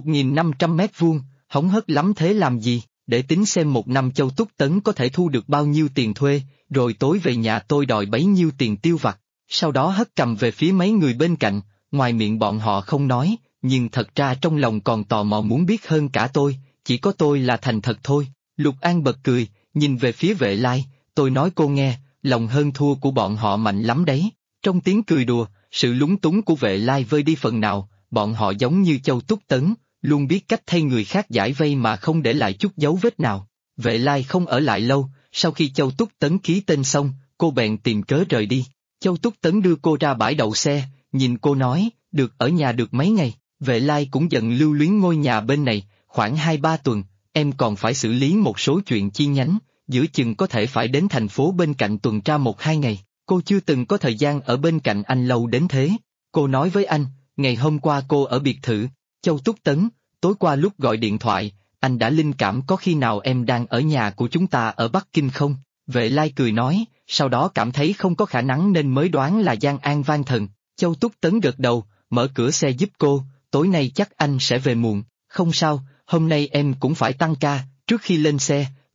Speaker 1: 1.500 mét vuông, hóng hớt lắm thế làm gì, để tính xem một năm Châu Túc Tấn có thể thu được bao nhiêu tiền thuê, rồi tối về nhà tôi đòi bấy nhiêu tiền tiêu vặt. Sau đó hất cầm về phía mấy người bên cạnh, ngoài miệng bọn họ không nói, nhưng thật ra trong lòng còn tò mò muốn biết hơn cả tôi, chỉ có tôi là thành thật thôi. Lục An bật cười, nhìn về phía Vệ Lai, tôi nói cô nghe, lòng hơn thua của bọn họ mạnh lắm đấy. Trong tiếng cười đùa, sự lúng túng của Vệ Lai vơi đi phần nào, bọn họ giống như Châu Túc Tấn, luôn biết cách thay người khác giải vây mà không để lại chút dấu vết nào. Vệ Lai không ở lại lâu, sau khi Châu Túc Tấn ký tên xong, cô bèn tìm cớ rời đi. Châu Túc Tấn đưa cô ra bãi đậu xe, nhìn cô nói, được ở nhà được mấy ngày. Vệ Lai cũng dần lưu luyến ngôi nhà bên này, khoảng 2-3 tuần, em còn phải xử lý một số chuyện chi nhánh, giữa chừng có thể phải đến thành phố bên cạnh tuần tra 1-2 ngày. Cô chưa từng có thời gian ở bên cạnh anh lâu đến thế. Cô nói với anh, ngày hôm qua cô ở biệt thự. Châu Túc Tấn, tối qua lúc gọi điện thoại, anh đã linh cảm có khi nào em đang ở nhà của chúng ta ở Bắc Kinh không? Vệ Lai cười nói, sau đó cảm thấy không có khả năng nên mới đoán là Giang An Văn Thần. Châu Túc Tấn gật đầu, mở cửa xe giúp cô, tối nay chắc anh sẽ về muộn. Không sao, hôm nay em cũng phải tăng ca. Trước khi lên xe,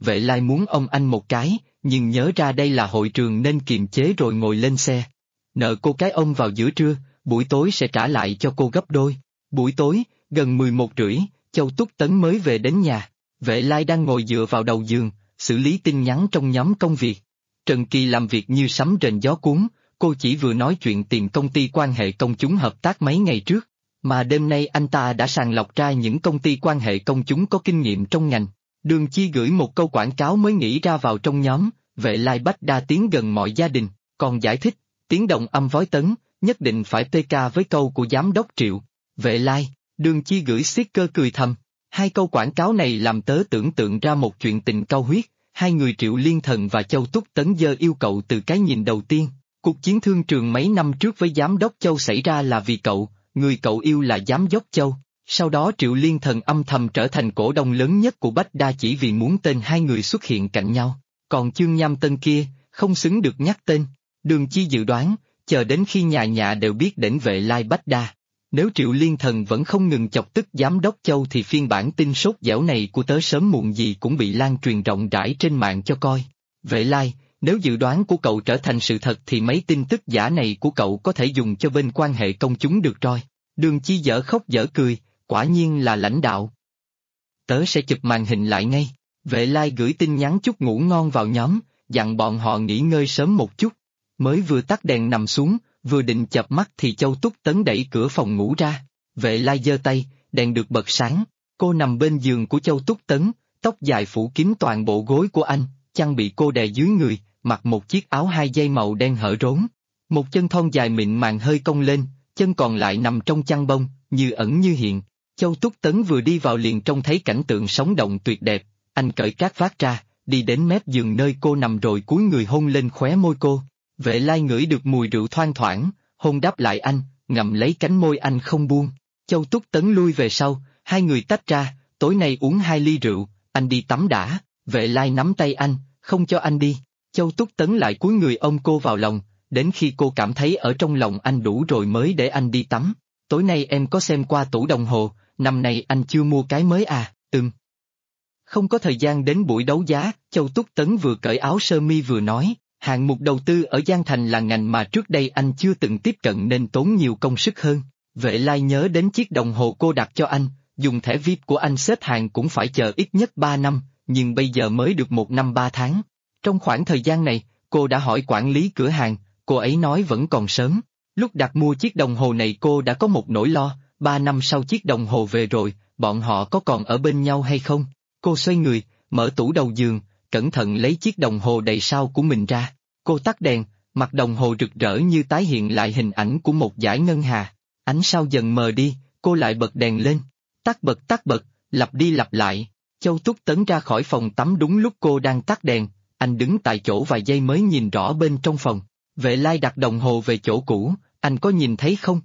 Speaker 1: Vệ Lai muốn ôm anh một cái, nhưng nhớ ra đây là hội trường nên kiềm chế rồi ngồi lên xe. Nợ cô cái ôm vào giữa trưa, buổi tối sẽ trả lại cho cô gấp đôi. Buổi tối, gần 11 rưỡi, Châu Túc Tấn mới về đến nhà. Vệ Lai đang ngồi dựa vào đầu giường, xử lý tin nhắn trong nhóm công việc. Trần Kỳ làm việc như sấm rền gió cuốn, cô chỉ vừa nói chuyện tìm công ty quan hệ công chúng hợp tác mấy ngày trước, mà đêm nay anh ta đã sàng lọc ra những công ty quan hệ công chúng có kinh nghiệm trong ngành. Đường Chi gửi một câu quảng cáo mới nghĩ ra vào trong nhóm, Vệ Lai Bách Đa tiến gần mọi gia đình, còn giải thích, tiếng đồng âm vói tấn, nhất định phải PK với câu của giám đốc Triệu. Vệ Lai, Đường Chi gửi sticker cười thầm. Hai câu quảng cáo này làm tớ tưởng tượng ra một chuyện tình cao huyết, hai người Triệu Liên Thần và Châu Túc Tấn dơ yêu cậu từ cái nhìn đầu tiên. Cuộc chiến thương trường mấy năm trước với giám đốc Châu xảy ra là vì cậu, người cậu yêu là giám đốc Châu. Sau đó Triệu Liên Thần âm thầm trở thành cổ đông lớn nhất của Bách Đa chỉ vì muốn tên hai người xuất hiện cạnh nhau. Còn Chương Nham Tân kia, không xứng được nhắc tên. Đường Chi dự đoán, chờ đến khi nhà nhà đều biết đến Vệ Lai Bách Đa. Nếu Triệu Liên Thần vẫn không ngừng chọc tức giám đốc Châu thì phiên bản tin sốt dẻo này của tớ sớm muộn gì cũng bị lan truyền rộng rãi trên mạng cho coi. Vệ Lai, nếu dự đoán của cậu trở thành sự thật thì mấy tin tức giả này của cậu có thể dùng cho bên quan hệ công chúng được rồi. Đường Chi dở khóc dở cười, quả nhiên là lãnh đạo. Tớ sẽ chụp màn hình lại ngay. Vệ Lai gửi tin nhắn chúc ngủ ngon vào nhóm, dặn bọn họ nghỉ ngơi sớm một chút. Mới vừa tắt đèn nằm xuống, vừa định chợp mắt thì Châu Túc Tấn đẩy cửa phòng ngủ ra. Vệ Lai giơ tay, đèn được bật sáng. Cô nằm bên giường của Châu Túc Tấn, tóc dài phủ kín toàn bộ gối của anh, chăn bị cô đè dưới người, mặc một chiếc áo 2 dây màu đen hở rốn. Một chân thon dài mịn màng hơi cong lên, chân còn lại nằm trong chăn bông, như ẩn như hiện. Châu Túc Tấn vừa đi vào liền trông thấy cảnh tượng sống động tuyệt đẹp, anh cởi cát vát ra, đi đến mép giường nơi cô nằm rồi cúi người hôn lên khóe môi cô. Vệ Lai ngửi được mùi rượu thoang thoảng, hôn đáp lại anh, ngậm lấy cánh môi anh không buông. Châu Túc Tấn lui về sau, hai người tách ra, tối nay uống 2 ly rượu, anh đi tắm đã. Vệ Lai nắm tay anh, không cho anh đi. Châu Túc Tấn lại cúi người ôm cô vào lòng, đến khi cô cảm thấy ở trong lòng anh đủ rồi mới để anh đi tắm. Tối nay em có xem qua tủ đồng hồ, năm nay anh chưa mua cái mới à? Không có thời gian đến buổi đấu giá, Châu Túc Tấn vừa cởi áo sơ mi vừa nói, hạng mục đầu tư ở Giang Thành là ngành mà trước đây anh chưa từng tiếp cận nên tốn nhiều công sức hơn. Vệ Lai nhớ đến chiếc đồng hồ cô đặt cho anh, dùng thẻ VIP của anh xếp hàng cũng phải chờ ít nhất 3 năm, nhưng bây giờ mới được 1 năm 3 tháng. Trong khoảng thời gian này, cô đã hỏi quản lý cửa hàng, cô ấy nói vẫn còn sớm. Lúc đặt mua chiếc đồng hồ này cô đã có một nỗi lo, 3 năm sau chiếc đồng hồ về rồi, bọn họ có còn ở bên nhau hay không? Cô xoay người, mở tủ đầu giường, cẩn thận lấy chiếc đồng hồ đầy sao của mình ra. Cô tắt đèn, mặt đồng hồ rực rỡ như tái hiện lại hình ảnh của một dải ngân hà. Ánh sao dần mờ đi, cô lại bật đèn lên. Tắt bật, lặp đi lặp lại. Châu Túc Tấn ra khỏi phòng tắm đúng lúc cô đang tắt đèn, anh đứng tại chỗ vài giây mới nhìn rõ bên trong phòng. Vệ Lai đặt đồng hồ về chỗ cũ, anh có nhìn thấy không?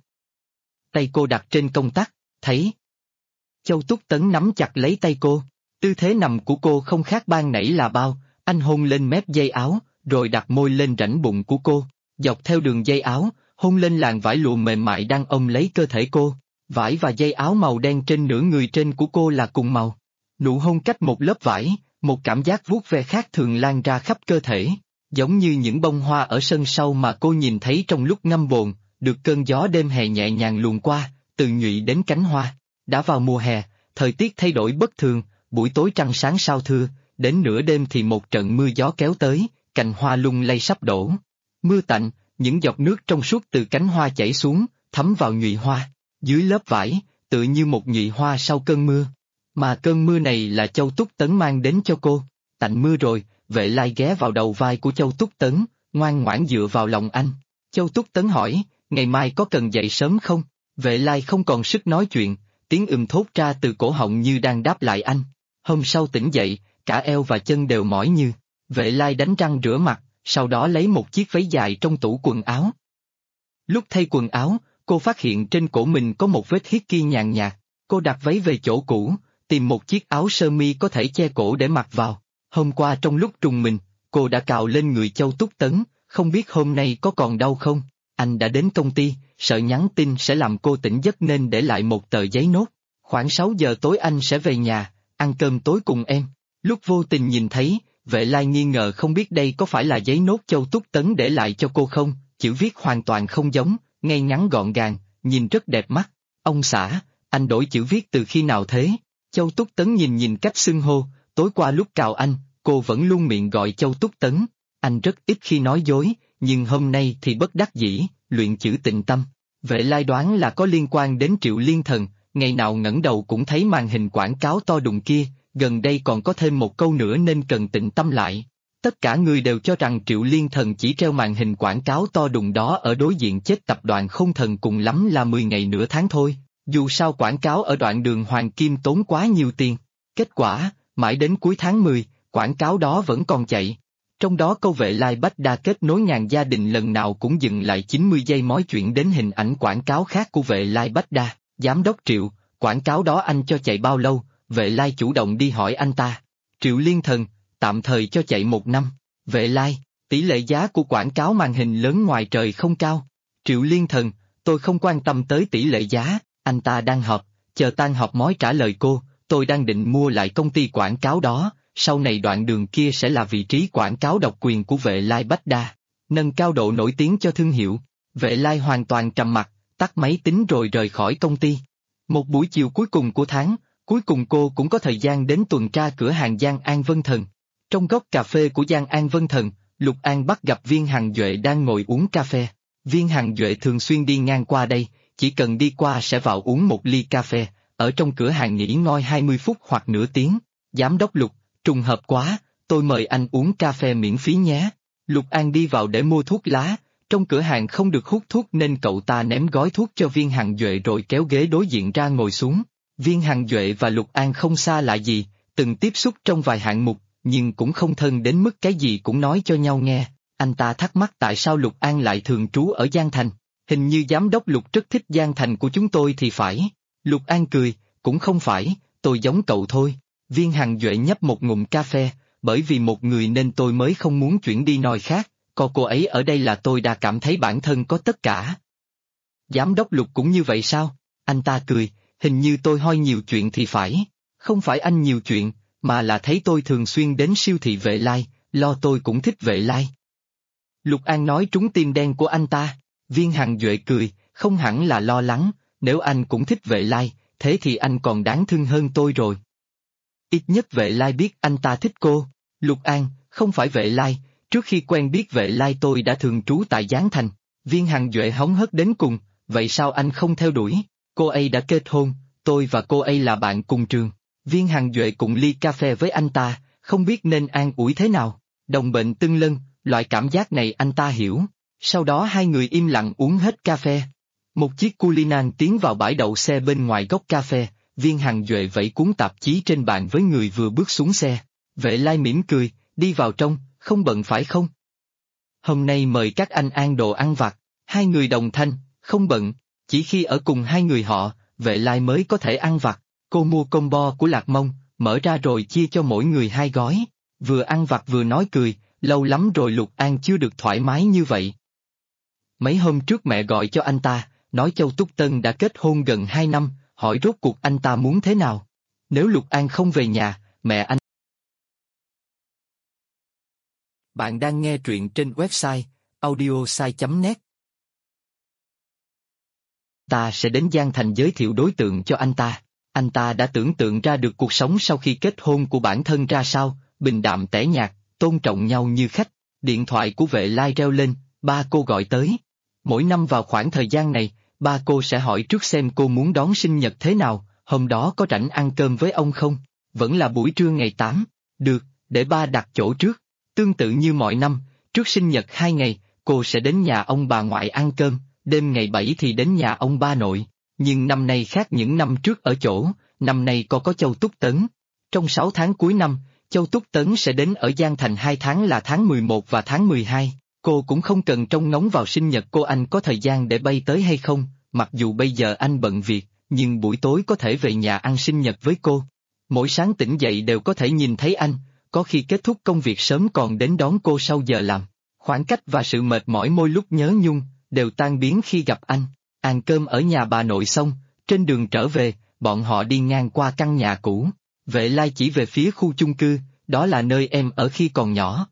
Speaker 1: Tay cô đặt trên công tắc, thấy. Châu Túc Tấn nắm chặt lấy tay cô, tư thế nằm của cô không khác ban nãy là bao, anh hôn lên mép dây áo, rồi đặt môi lên rãnh bụng của cô, dọc theo đường dây áo, hôn lên làn vải lụa mềm mại đang ôm lấy cơ thể cô. Vải và dây áo màu đen trên nửa người trên của cô là cùng màu. Nụ hôn cách một lớp vải, một cảm giác vuốt ve khác thường lan ra khắp cơ thể, giống như những bông hoa ở sân sau mà cô nhìn thấy trong lúc ngâm bồn, được cơn gió đêm hè nhẹ nhàng luồn qua, từ nhụy đến cánh hoa. Đã vào mùa hè, thời tiết thay đổi bất thường, buổi tối trăng sáng sao thưa, đến nửa đêm thì một trận mưa gió kéo tới, cành hoa lung lay sắp đổ. Mưa tạnh, những giọt nước trong suốt từ cánh hoa chảy xuống, thấm vào nhụy hoa, dưới lớp vải, tựa như một nhụy hoa sau cơn mưa. Mà cơn mưa này là Châu Túc Tấn mang đến cho cô. Tạnh mưa rồi, Vệ Lai ghé vào đầu vai của Châu Túc Tấn, ngoan ngoãn dựa vào lòng anh. Châu Túc Tấn hỏi, ngày mai có cần dậy sớm không? Vệ Lai không còn sức nói chuyện, tiếng thốt ra từ cổ họng như đang đáp lại anh. Hôm sau tỉnh dậy, cả eo và chân đều mỏi như. Vệ Lai đánh răng rửa mặt, sau đó lấy một chiếc váy dài trong tủ quần áo. Lúc thay quần áo, cô phát hiện trên cổ mình có một vết hickey nhàn nhạt. Cô đặt váy về chỗ cũ, tìm một chiếc áo sơ mi có thể che cổ để mặc vào. Hôm qua trong lúc trùng mình, cô đã cào lên người Châu Túc Tấn, không biết hôm nay có còn đau không? Anh đã đến công ty, sợ nhắn tin sẽ làm cô tỉnh giấc nên để lại một tờ giấy nốt. Khoảng 6 giờ tối anh sẽ về nhà, ăn cơm tối cùng em. Lúc vô tình nhìn thấy, Vệ Lai nghi ngờ không biết đây có phải là giấy nốt Châu Túc Tấn để lại cho cô không, chữ viết hoàn toàn không giống, ngay ngắn gọn gàng, nhìn rất đẹp mắt. Ông xã, anh đổi chữ viết từ khi nào thế? Châu Túc Tấn nhìn cách xưng hô, tối qua lúc cào anh, cô vẫn luôn miệng gọi Châu Túc Tấn. Anh rất ít khi nói dối, nhưng hôm nay thì bất đắc dĩ, luyện chữ tịnh tâm. Vệ Lai đoán là có liên quan đến Triệu Liên Thần, ngày nào ngẩng đầu cũng thấy màn hình quảng cáo to đùng kia, gần đây còn có thêm một câu nữa nên cần tịnh tâm lại. Tất cả người đều cho rằng Triệu Liên Thần chỉ treo màn hình quảng cáo to đùng đó ở đối diện chết tập đoàn Không Thần cùng lắm là 10 ngày nửa tháng thôi, dù sao quảng cáo ở đoạn đường Hoàng Kim tốn quá nhiều tiền. Kết quả, mãi đến cuối tháng 10, quảng cáo đó vẫn còn chạy. Trong đó câu Vệ Lai Bách Đa kết nối ngàn gia đình lần nào cũng dừng lại 90 giây nói chuyện đến hình ảnh quảng cáo khác của Vệ Lai Bách Đa. Giám đốc Triệu, quảng cáo đó anh cho chạy bao lâu? Vệ Lai chủ động đi hỏi anh ta. Triệu Liên Thần, tạm thời cho chạy 1 năm. Vệ Lai, tỷ lệ giá của quảng cáo màn hình lớn ngoài trời không cao. Triệu Liên Thần, tôi không quan tâm tới tỷ lệ giá, anh ta đang họp, chờ tan họp mới trả lời cô, tôi đang định mua lại công ty quảng cáo đó, sau này đoạn đường kia sẽ là vị trí quảng cáo độc quyền của Vệ Lai Bách Đa, nâng cao độ nổi tiếng cho thương hiệu. Vệ Lai hoàn toàn trầm mặc, tắt máy tính rồi rời khỏi công ty. Một buổi chiều cuối cùng của tháng, cuối cùng cô cũng có thời gian đến tuần tra cửa hàng Giang An Vân Thần. Trong góc cà phê của Giang An Vân Thần, Lục An bắt gặp Viên Hằng Duệ đang ngồi uống cà phê. Viên Hằng Duệ thường xuyên đi ngang qua đây, chỉ cần đi qua sẽ vào uống một ly cà phê, ở trong cửa hàng nghỉ ngơi 20 phút hoặc nửa tiếng. Giám đốc Lục, trùng hợp quá, tôi mời anh uống cà phê miễn phí nhé. Lục An đi vào để mua thuốc lá, trong cửa hàng không được hút thuốc nên cậu ta ném gói thuốc cho Viên Hằng Duệ rồi kéo ghế đối diện ra ngồi xuống. Viên Hằng Duệ và Lục An không xa lạ gì, từng tiếp xúc trong vài hạng mục, nhưng cũng không thân đến mức cái gì cũng nói cho nhau nghe. Anh ta thắc mắc tại sao Lục An lại thường trú ở Giang Thành. Hình như giám đốc Lục rất thích Giang Thành của chúng tôi thì phải. Lục An cười, cũng không phải, tôi giống cậu thôi. Viên Hằng Duệ nhấp một ngụm cà phê, bởi vì một người nên tôi mới không muốn chuyển đi nơi khác, có cô ấy ở đây là tôi đã cảm thấy bản thân có tất cả. Giám đốc Lục cũng như vậy sao? Anh ta cười, hình như tôi hoi nhiều chuyện thì phải. Không phải anh nhiều chuyện, mà là thấy tôi thường xuyên đến siêu thị Vệ Lai, lo tôi cũng thích Vệ Lai. Lục An nói trúng tim đen của anh ta. Viên Hằng Duệ cười, không hẳn là lo lắng, nếu anh cũng thích Vệ Lai, thế thì anh còn đáng thương hơn tôi rồi. Ít nhất Vệ Lai biết anh ta thích cô. Lục An, không phải Vệ Lai, trước khi quen biết Vệ Lai tôi đã thường trú tại Giáng Thành. Viên Hằng Duệ hóng hớt đến cùng, vậy sao anh không theo đuổi? Cô ấy đã kết hôn, tôi và cô ấy là bạn cùng trường. Viên Hằng Duệ cùng ly cà phê với anh ta, không biết nên an ủi thế nào. Đồng bệnh tương lân, loại cảm giác này anh ta hiểu. Sau đó hai người im lặng uống hết cà phê. Một chiếc Cullinan tiến vào bãi đậu xe bên ngoài gốc cà phê, Viên Hằng Duệ vẫy cuốn tạp chí trên bàn với người vừa bước xuống xe. Vệ Lai mỉm cười, đi vào trong, không bận phải không? Hôm nay mời các anh ăn đồ ăn vặt. Hai người đồng thanh, không bận, chỉ khi ở cùng hai người họ, Vệ Lai mới có thể ăn vặt. Cô mua combo của Lạc Mông, mở ra rồi chia cho mỗi người 2 gói, vừa ăn vặt vừa nói cười, lâu lắm rồi Lục An chưa được thoải mái như vậy. Mấy hôm trước mẹ gọi cho anh ta, nói Châu Túc Tân đã kết hôn gần 2 năm, hỏi rốt cuộc anh ta muốn thế nào. Nếu Lục An không về nhà, mẹ anh... Bạn đang nghe truyện trên website audiosai.net. Ta sẽ đến Giang Thành giới thiệu đối tượng cho anh ta. Anh ta đã tưởng tượng ra được cuộc sống sau khi kết hôn của bản thân ra sao, bình đạm tẻ nhạt, tôn trọng nhau như khách. Điện thoại của Vệ Lai reo lên, ba cô gọi tới. Mỗi năm vào khoảng thời gian này, ba cô sẽ hỏi trước xem cô muốn đón sinh nhật thế nào, hôm đó có rảnh ăn cơm với ông không? Vẫn là buổi trưa ngày 8. Được, để ba đặt chỗ trước. Tương tự như mọi năm, trước sinh nhật 2 ngày, cô sẽ đến nhà ông bà ngoại ăn cơm, đêm ngày 7 thì đến nhà ông ba nội. Nhưng năm nay khác những năm trước ở chỗ, năm nay có Châu Túc Tấn. Trong 6 tháng cuối năm, Châu Túc Tấn sẽ đến ở Giang Thành 2 tháng là tháng 11 và tháng 12. Cô cũng không cần trông ngóng vào sinh nhật cô anh có thời gian để bay tới hay không, mặc dù bây giờ anh bận việc, nhưng buổi tối có thể về nhà ăn sinh nhật với cô. Mỗi sáng tỉnh dậy đều có thể nhìn thấy anh, có khi kết thúc công việc sớm còn đến đón cô sau giờ làm. Khoảng cách và sự mệt mỏi mỗi lúc nhớ nhung, đều tan biến khi gặp anh. Ăn cơm ở nhà bà nội xong, trên đường trở về, bọn họ đi ngang qua căn nhà cũ. Vệ Lai chỉ về phía khu chung cư, đó là nơi em ở khi còn nhỏ.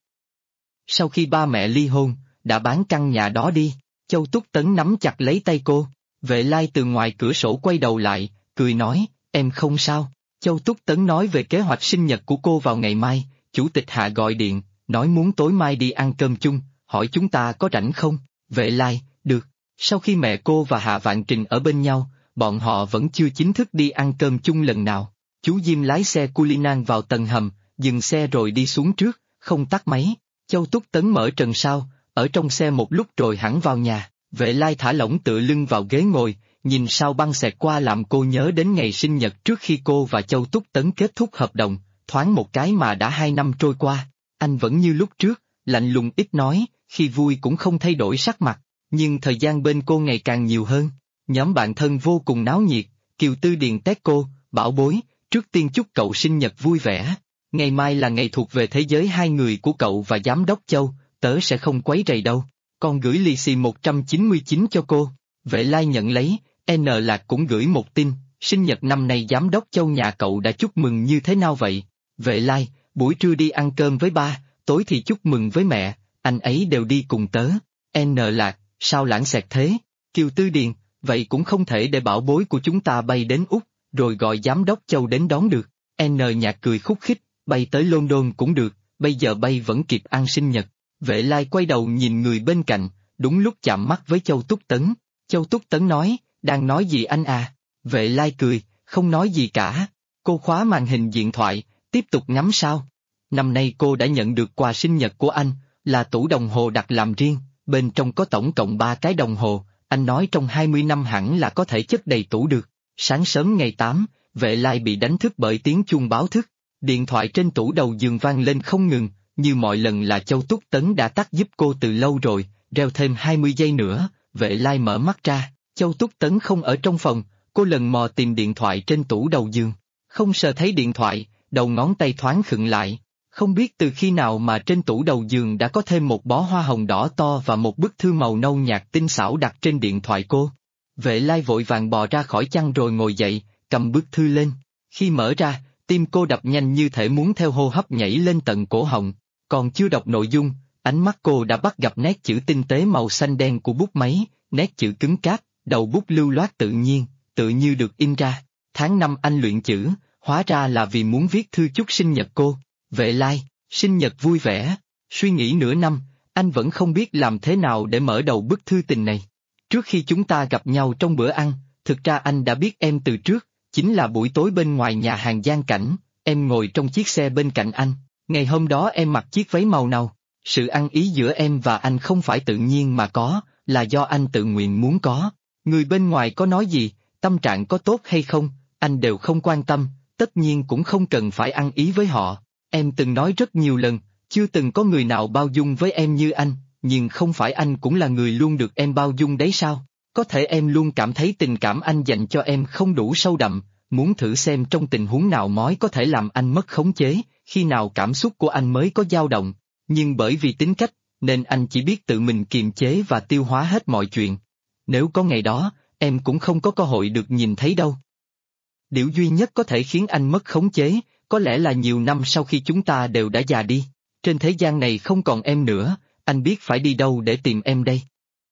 Speaker 1: Sau khi ba mẹ ly hôn, đã bán căn nhà đó đi. Châu Túc Tấn nắm chặt lấy tay cô. Vệ Lai từ ngoài cửa sổ quay đầu lại, cười nói, em không sao. Châu Túc Tấn nói về kế hoạch sinh nhật của cô vào ngày mai. Chủ tịch Hạ gọi điện, nói muốn tối mai đi ăn cơm chung, hỏi chúng ta có rảnh không? Vệ Lai, được. Sau khi mẹ cô và Hạ Vạn Trình ở bên nhau, bọn họ vẫn chưa chính thức đi ăn cơm chung lần nào. Chú Diêm lái xe Culinan vào tầng hầm, dừng xe rồi đi xuống trước, không tắt máy. Châu Túc Tấn mở trần sau, ở trong xe một lúc rồi hẳn vào nhà. Vệ Lai thả lỏng tựa lưng vào ghế ngồi, nhìn sao băng xẹt qua làm cô nhớ đến ngày sinh nhật trước khi cô và Châu Túc Tấn kết thúc hợp đồng, thoáng một cái mà đã 2 năm trôi qua. Anh vẫn như lúc trước, lạnh lùng ít nói, khi vui cũng không thay đổi sắc mặt, nhưng thời gian bên cô ngày càng nhiều hơn. Nhóm bạn thân vô cùng náo nhiệt, Kiều Tư Điền tét cô, bảo bối, trước tiên chúc cậu sinh nhật vui vẻ. Ngày mai là ngày thuộc về thế giới hai người của cậu và giám đốc Châu, tớ sẽ không quấy rầy đâu. Con gửi lì xì 199 cho cô. Vệ Lai nhận lấy, N Lạc cũng gửi một tin, sinh nhật năm nay giám đốc Châu nhà cậu đã chúc mừng như thế nào vậy? Vệ Lai, buổi trưa đi ăn cơm với ba, tối thì chúc mừng với mẹ, anh ấy đều đi cùng tớ. N Lạc, sao lãng xẹt thế? Kiều Tư Điền, vậy cũng không thể để bảo bối của chúng ta bay đến Úc, rồi gọi giám đốc Châu đến đón được. N Nhạc cười khúc khích, bay tới London cũng được, bây giờ bay vẫn kịp ăn sinh nhật. Vệ Lai quay đầu nhìn người bên cạnh, đúng lúc chạm mắt với Châu Túc Tấn. Châu Túc Tấn nói, đang nói gì anh à? Vệ Lai cười, không nói gì cả. Cô khóa màn hình điện thoại, tiếp tục ngắm sao. Năm nay cô đã nhận được quà sinh nhật của anh, là tủ đồng hồ đặt làm riêng, bên trong có tổng cộng 3 cái đồng hồ, anh nói trong 20 năm hẳn là có thể chất đầy tủ được. Sáng sớm ngày 8, Vệ Lai bị đánh thức bởi tiếng chuông báo thức. Điện thoại trên tủ đầu giường vang lên không ngừng, như mọi lần là Châu Túc Tấn đã tắt giúp cô từ lâu rồi, reo thêm 20 giây nữa, Vệ Lai mở mắt ra, Châu Túc Tấn không ở trong phòng, cô lần mò tìm điện thoại trên tủ đầu giường. Không sờ thấy điện thoại, đầu ngón tay thoáng khựng lại, không biết từ khi nào mà trên tủ đầu giường đã có thêm một bó hoa hồng đỏ to và một bức thư màu nâu nhạt tinh xảo đặt trên điện thoại cô. Vệ Lai vội vàng bò ra khỏi chăn rồi ngồi dậy, cầm bức thư lên, khi mở ra, tim cô đập nhanh như thể muốn theo hô hấp nhảy lên tận cổ họng, còn chưa đọc nội dung, ánh mắt cô đã bắt gặp nét chữ tinh tế màu xanh đen của bút máy, nét chữ cứng cáp, đầu bút lưu loát tự nhiên, tự như được in ra. Tháng 5 anh luyện chữ, hóa ra là vì muốn viết thư chúc sinh nhật cô. Vệ Lai, sinh nhật vui vẻ. Suy nghĩ nửa năm, anh vẫn không biết làm thế nào để mở đầu bức thư tình này. Trước khi chúng ta gặp nhau trong bữa ăn, thực ra anh đã biết em từ trước, chính là buổi tối bên ngoài nhà hàng Giang Cảnh, em ngồi trong chiếc xe bên cạnh anh. Ngày hôm đó em mặc chiếc váy màu nâu. Sự ăn ý giữa em và anh không phải tự nhiên mà có, là do anh tự nguyện muốn có. Người bên ngoài có nói gì, tâm trạng có tốt hay không, anh đều không quan tâm, tất nhiên cũng không cần phải ăn ý với họ. Em từng nói rất nhiều lần, chưa từng có người nào bao dung với em như anh, nhưng không phải anh cũng là người luôn được em bao dung đấy sao? Có thể em luôn cảm thấy tình cảm anh dành cho em không đủ sâu đậm, muốn thử xem trong tình huống nào mới có thể làm anh mất khống chế, khi nào cảm xúc của anh mới có dao động. Nhưng bởi vì tính cách, nên anh chỉ biết tự mình kiềm chế và tiêu hóa hết mọi chuyện. Nếu có ngày đó, em cũng không có cơ hội được nhìn thấy đâu. Điều duy nhất có thể khiến anh mất khống chế, có lẽ là nhiều năm sau khi chúng ta đều đã già đi. Trên thế gian này không còn em nữa, anh biết phải đi đâu để tìm em đây.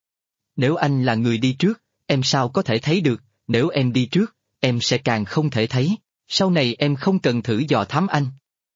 Speaker 1: Nếu anh là người đi trước, em sao có thể thấy được, nếu em đi trước, em sẽ càng không thể thấy, sau này em không cần thử dò thám anh.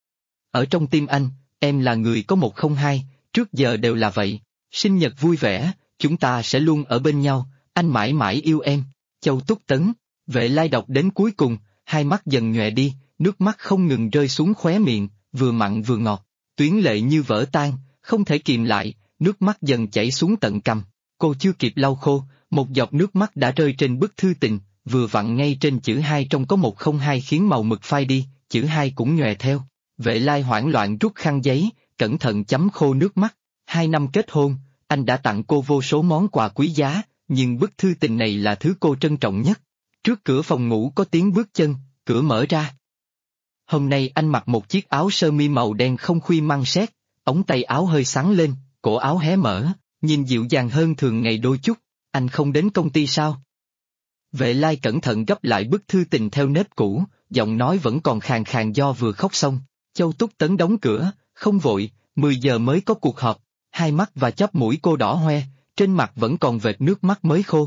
Speaker 1: Ở trong tim anh, em là người có 102, trước giờ đều là vậy, sinh nhật vui vẻ, chúng ta sẽ luôn ở bên nhau, anh mãi mãi yêu em, Châu Túc Tấn. Vệ Lai đọc đến cuối cùng, hai mắt dần nhòe đi, nước mắt không ngừng rơi xuống khóe miệng, vừa mặn vừa ngọt, tuyến lệ như vỡ tan, không thể kìm lại, nước mắt dần chảy xuống tận cằm. Cô chưa kịp lau khô, một giọt nước mắt đã rơi trên bức thư tình, vừa vặn ngay trên chữ 2 trong có 102 khiến màu mực phai đi, chữ 2 cũng nhòe theo. Vệ Lai hoảng loạn rút khăn giấy, cẩn thận chấm khô nước mắt. 2 năm kết hôn, anh đã tặng cô vô số món quà quý giá, nhưng bức thư tình này là thứ cô trân trọng nhất. Trước cửa phòng ngủ có tiếng bước chân, cửa mở ra. Hôm nay anh mặc một chiếc áo sơ mi màu đen không khuy măng sét, ống tay áo hơi xắn lên, cổ áo hé mở, nhìn dịu dàng hơn thường ngày đôi chút. Anh không đến công ty sao? Vệ Lai cẩn thận gấp lại bức thư tình theo nếp cũ, giọng nói vẫn còn khàn khàn do vừa khóc xong. Châu Túc Tấn đóng cửa, không vội, 10 giờ mới có cuộc họp, hai mắt và chóp mũi cô đỏ hoe, trên mặt vẫn còn vệt nước mắt mới khô.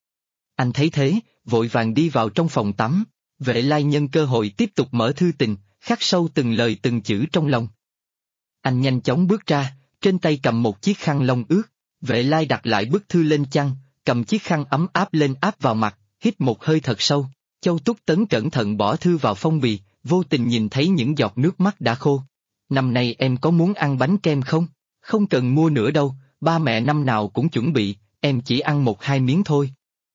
Speaker 1: Anh thấy thế, vội vàng đi vào trong phòng tắm, Vệ Lai nhân cơ hội tiếp tục mở thư tình, khắc sâu từng lời từng chữ trong lòng. Anh nhanh chóng bước ra, trên tay cầm một chiếc khăn lông ướt, Vệ Lai đặt lại bức thư lên chăn, cầm chiếc khăn ấm áp lên áp vào mặt, hít một hơi thật sâu. Châu Túc Tấn cẩn thận bỏ thư vào phong bì, vô tình nhìn thấy những giọt nước mắt đã khô. Năm nay em có muốn ăn bánh kem không? Không cần mua nữa đâu, ba mẹ năm nào cũng chuẩn bị, em chỉ ăn 1-2 miếng thôi.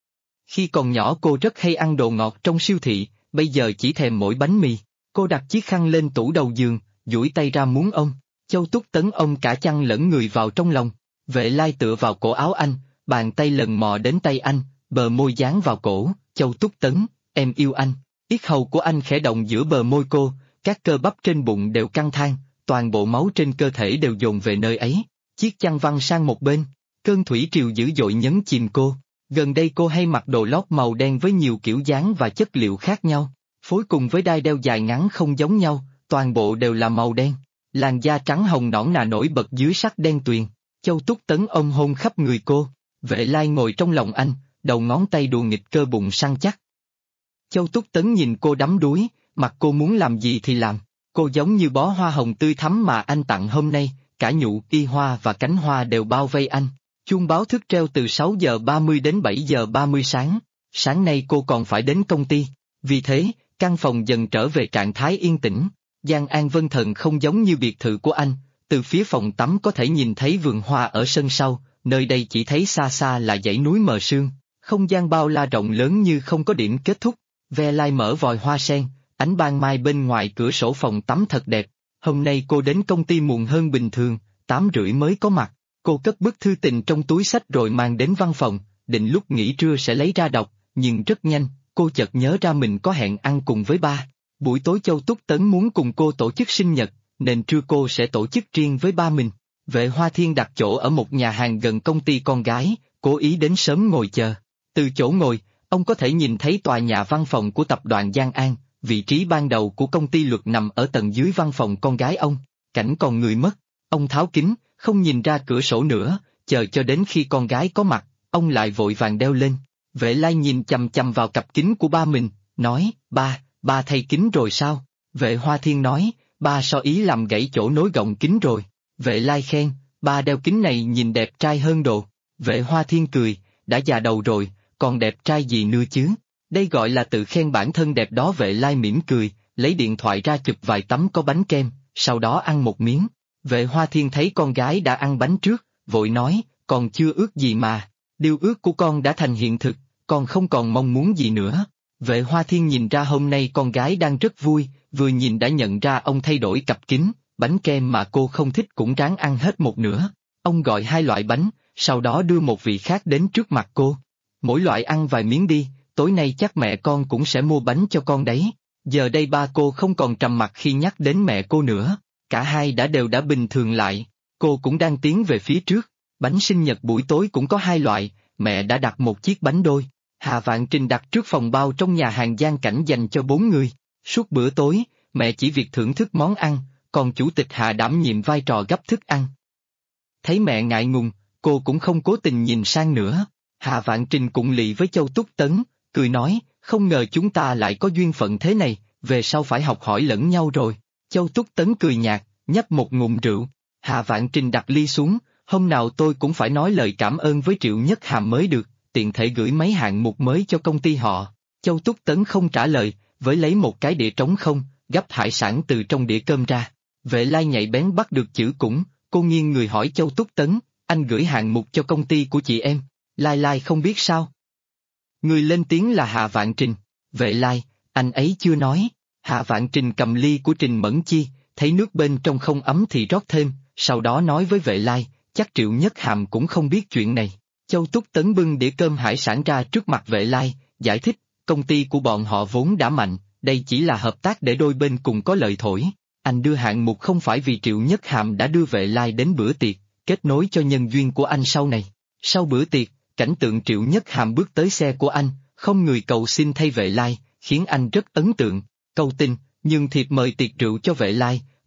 Speaker 1: Khi còn nhỏ cô rất hay ăn đồ ngọt trong siêu thị, bây giờ chỉ thèm mỗi bánh mì. Cô đặt chiếc khăn lên tủ đầu giường, duỗi tay ra muốn ôm. Châu Túc Tấn ôm cả chăn lẫn người vào trong lòng. Vệ Lai tựa vào cổ áo anh, bàn tay lần mò đến tay anh, bờ môi dán vào cổ. Châu Túc Tấn, em yêu anh. Yết hầu của anh khẽ động giữa bờ môi cô, các cơ bắp trên bụng đều căng thang, toàn bộ máu trên cơ thể đều dồn về nơi ấy. Chiếc chăn văng sang một bên, cơn thủy triều dữ dội nhấn chìm cô. Gần đây cô hay mặc đồ lót màu đen với nhiều kiểu dáng và chất liệu khác nhau, phối cùng với đai đeo dài ngắn không giống nhau, toàn bộ đều là màu đen. Làn da trắng hồng nõn nà nổi bật dưới sắc đen tuyền. Châu Túc Tấn ôm hôn khắp người cô, Vệ Lai ngồi trong lòng anh, đầu ngón tay đùa nghịch cơ bụng săn chắc. Châu Túc Tấn nhìn cô đắm đuối, mặc cô muốn làm gì thì làm. Cô giống như bó hoa hồng tươi thắm mà anh tặng hôm nay, cả nhụ, y hoa và cánh hoa đều bao vây anh. Chuông báo thức treo từ 6 giờ 30 đến 7 giờ 30 sáng. Sáng nay cô còn phải đến công ty. Vì thế, căn phòng dần trở về trạng thái yên tĩnh. Giang An Vân Thần không giống như biệt thự của anh. Từ phía phòng tắm có thể nhìn thấy vườn hoa ở sân sau, nơi đây chỉ thấy xa xa là dãy núi mờ sương. Không gian bao la rộng lớn như không có điểm kết thúc. Ve Lai mở vòi hoa sen, ánh ban mai bên ngoài cửa sổ phòng tắm thật đẹp. Hôm nay cô đến công ty muộn hơn bình thường, 8:30 mới có mặt. Cô cất bức thư tình trong túi xách rồi mang đến văn phòng, định lúc nghỉ trưa sẽ lấy ra đọc, nhưng rất nhanh, cô chợt nhớ ra mình có hẹn ăn cùng với ba. Buổi tối Châu Túc Tấn muốn cùng cô tổ chức sinh nhật, nên trưa cô sẽ tổ chức riêng với ba mình. Vệ Hoa Thiên đặt chỗ ở một nhà hàng gần công ty con gái, cố ý đến sớm ngồi chờ. Từ chỗ ngồi, ông có thể nhìn thấy tòa nhà văn phòng của tập đoàn Giang An, vị trí ban đầu của công ty luật nằm ở tầng dưới văn phòng con gái ông. Cảnh còn người mất, ông tháo kính, không nhìn ra cửa sổ nữa, chờ cho đến khi con gái có mặt, ông lại vội vàng đeo lên. Vệ Lai nhìn chằm chằm vào cặp kính của ba mình, nói, ba thay kính rồi sao? Vệ Hoa Thiên nói, ba so ý làm gãy chỗ nối gọng kính rồi. Vệ Lai khen, ba đeo kính này nhìn đẹp trai hơn đồ. Vệ Hoa Thiên cười, đã già đầu rồi, còn đẹp trai gì nữa chứ? Đây gọi là tự khen bản thân đẹp đó. Vệ Lai mỉm cười, lấy điện thoại ra chụp vài tấm có bánh kem, sau đó ăn một miếng. Vệ Hoa Thiên thấy con gái đã ăn bánh trước, vội nói, còn chưa ước gì mà, điều ước của con đã thành hiện thực, con không còn mong muốn gì nữa. Vệ Hoa Thiên nhìn ra hôm nay con gái đang rất vui, vừa nhìn đã nhận ra ông thay đổi cặp kính, bánh kem mà cô không thích cũng ráng ăn hết một nửa. Ông gọi 2 loại bánh, sau đó đưa một vị khác đến trước mặt cô. Mỗi loại ăn vài miếng đi, tối nay chắc mẹ con cũng sẽ mua bánh cho con đấy. Giờ đây ba cô không còn trầm mặc khi nhắc đến mẹ cô nữa. Cả hai đều đã bình thường lại, cô cũng đang tiến về phía trước. Bánh sinh nhật buổi tối cũng có 2 loại, mẹ đã đặt một chiếc bánh đôi. Hà Vạn Trình đặt trước phòng bao trong nhà hàng Giang Cảnh dành cho 4 người. Suốt bữa tối, mẹ chỉ việc thưởng thức món ăn, còn chủ tịch Hà đảm nhiệm vai trò gấp thức ăn. Thấy mẹ ngại ngùng, cô cũng không cố tình nhìn sang nữa. Hà Vạn Trình cũng lì với Châu Túc Tấn, cười nói, không ngờ chúng ta lại có duyên phận thế này, về sau phải học hỏi lẫn nhau rồi. Châu Túc Tấn cười nhạt, nhấp một ngụm rượu. Hà Vạn Trình đặt ly xuống, hôm nào tôi cũng phải nói lời cảm ơn với Triệu Nhất Hàm mới được, tiện thể gửi mấy hạng mục mới cho công ty họ. Châu Túc Tấn không trả lời, với lấy một cái đĩa trống không, gắp hải sản từ trong đĩa cơm ra. Vệ Lai nhạy bén bắt được chữ cũng, cô nghiêng người hỏi Châu Túc Tấn, anh gửi hạng mục cho công ty của chị em, Lai không biết sao? Người lên tiếng là Hà Vạn Trình. Vệ Lai, anh ấy chưa nói. Hạ Vạn Trình cầm ly của Trình Mẫn Chi, thấy nước bên trong không ấm thì rót thêm, sau đó nói với Vệ Lai, chắc Triệu Nhất Hàm cũng không biết chuyện này. Châu Túc Tấn bưng đĩa cơm hải sản ra trước mặt Vệ Lai, giải thích, công ty của bọn họ vốn đã mạnh, đây chỉ là hợp tác để đôi bên cùng có lợi thổi. Anh đưa hạng mục không phải vì Triệu Nhất Hàm đã đưa Vệ Lai đến bữa tiệc, kết nối cho nhân duyên của anh sau này. Sau bữa tiệc, cảnh tượng Triệu Nhất Hàm bước tới xe của anh, không người cầu xin thay Vệ Lai, khiến anh rất ấn tượng. Cầu tình, nhường thiệp mời tiệc rượu cho Vệ Lai,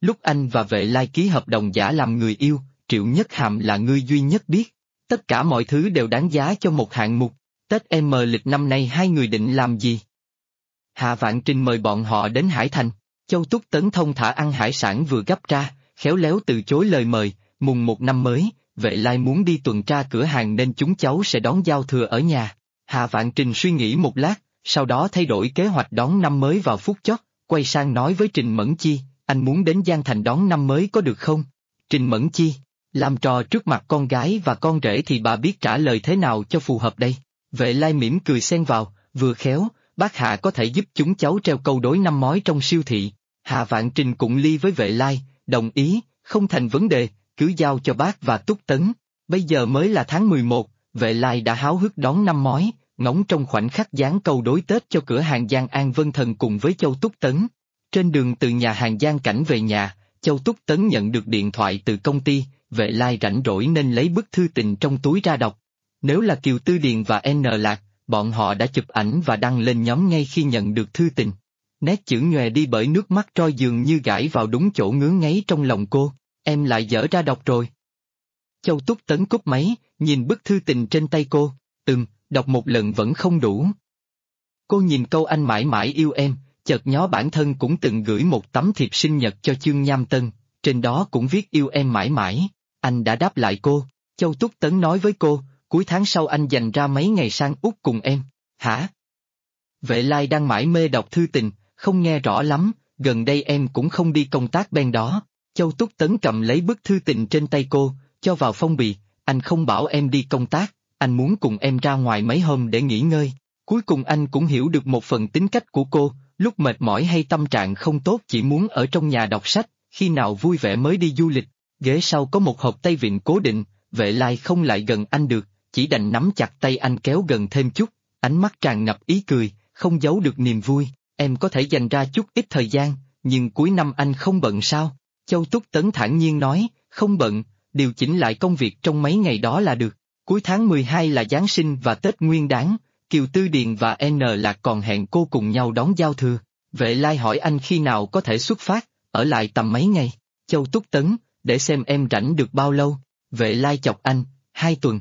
Speaker 1: Lúc anh và Vệ Lai ký hợp đồng giả làm người yêu, Triệu Nhất Hàm là người duy nhất biết. Tất cả mọi thứ đều đáng giá cho một hạng mục. Tết lịch năm nay hai người định làm gì? Hạ Vạn Trinh mời bọn họ đến Hải Thành. Châu Túc Tấn thông thả ăn hải sản vừa gấp ra, khéo léo từ chối lời mời. Mùng 1 năm mới, Vệ Lai muốn đi tuần tra cửa hàng nên chúng cháu sẽ đón giao thừa ở nhà. Hạ Vạn Trinh suy nghĩ một lát, sau đó thay đổi kế hoạch đón năm mới vào phút chót, quay sang nói với Trình Mẫn Chi, anh muốn đến Giang Thành đón năm mới có được không? Trình Mẫn Chi, làm trò trước mặt con gái và con rể thì bà biết trả lời thế nào cho phù hợp đây? Vệ Lai mỉm cười xen vào, vừa khéo, bác Hạ có thể giúp chúng cháu treo câu đối năm mối trong siêu thị. Hạ Vạn Trinh cũng ly với Vệ Lai, đồng ý, không thành vấn đề, cứ giao cho bác và Túc Tấn. Bây giờ mới là tháng 11, Vệ Lai đã háo hức đón năm mối, ngóng trong khoảnh khắc dán câu đối Tết cho cửa hàng Giang An Vân Thần cùng với Châu Túc Tấn. Trên đường từ nhà hàng Giang Cảnh về nhà, Châu Túc Tấn nhận được điện thoại từ công ty, Vệ Lai rảnh rỗi nên lấy bức thư tình trong túi ra đọc. Nếu là Kiều Tư Điền và N Lạc, bọn họ đã chụp ảnh và đăng lên nhóm ngay khi nhận được thư tình. Nét chữ nhòe đi bởi nước mắt trôi dường như gãi vào đúng chỗ ngứa ngáy trong lòng cô, em lại dở ra đọc rồi. Châu Túc Tấn cúp máy, nhìn bức thư tình trên tay cô, đọc một lần vẫn không đủ. Cô nhìn câu anh mãi mãi yêu em, chợt nhớ bản thân cũng từng gửi một tấm thiệp sinh nhật cho Chương Nham Tân, trên đó cũng viết yêu em mãi mãi, anh đã đáp lại cô. Châu Túc Tấn nói với cô, cuối tháng sau anh dành ra mấy ngày sang Úc cùng em, hả? Vệ Lai đang mải mê đọc thư tình, không nghe rõ lắm, gần đây em cũng không đi công tác bên đó. Châu Túc Tấn cầm lấy bức thư tình trên tay cô, cho vào phong bì, anh không bảo em đi công tác, anh muốn cùng em ra ngoài mấy hôm để nghỉ ngơi. Cuối cùng anh cũng hiểu được một phần tính cách của cô, lúc mệt mỏi hay tâm trạng không tốt chỉ muốn ở trong nhà đọc sách, khi nào vui vẻ mới đi du lịch. Ghế sau có một hộp tay vịn cố định, Vệ Lai không lại gần anh được, chỉ đành nắm chặt tay anh kéo gần thêm chút, ánh mắt tràn ngập ý cười, không giấu được niềm vui. Em có thể dành ra chút ít thời gian, nhưng cuối năm anh không bận sao? Châu Túc Tấn thản nhiên nói, không bận, điều chỉnh lại công việc trong mấy ngày đó là được. Cuối tháng 12 là Giáng sinh và Tết Nguyên Đán, Kiều Tư Điền và N Lạc còn hẹn cô cùng nhau đón giao thừa. Vệ Lai hỏi anh khi nào có thể xuất phát, ở lại tầm mấy ngày. Châu Túc Tấn, để xem em rảnh được bao lâu. Vệ Lai chọc anh, 2 tuần.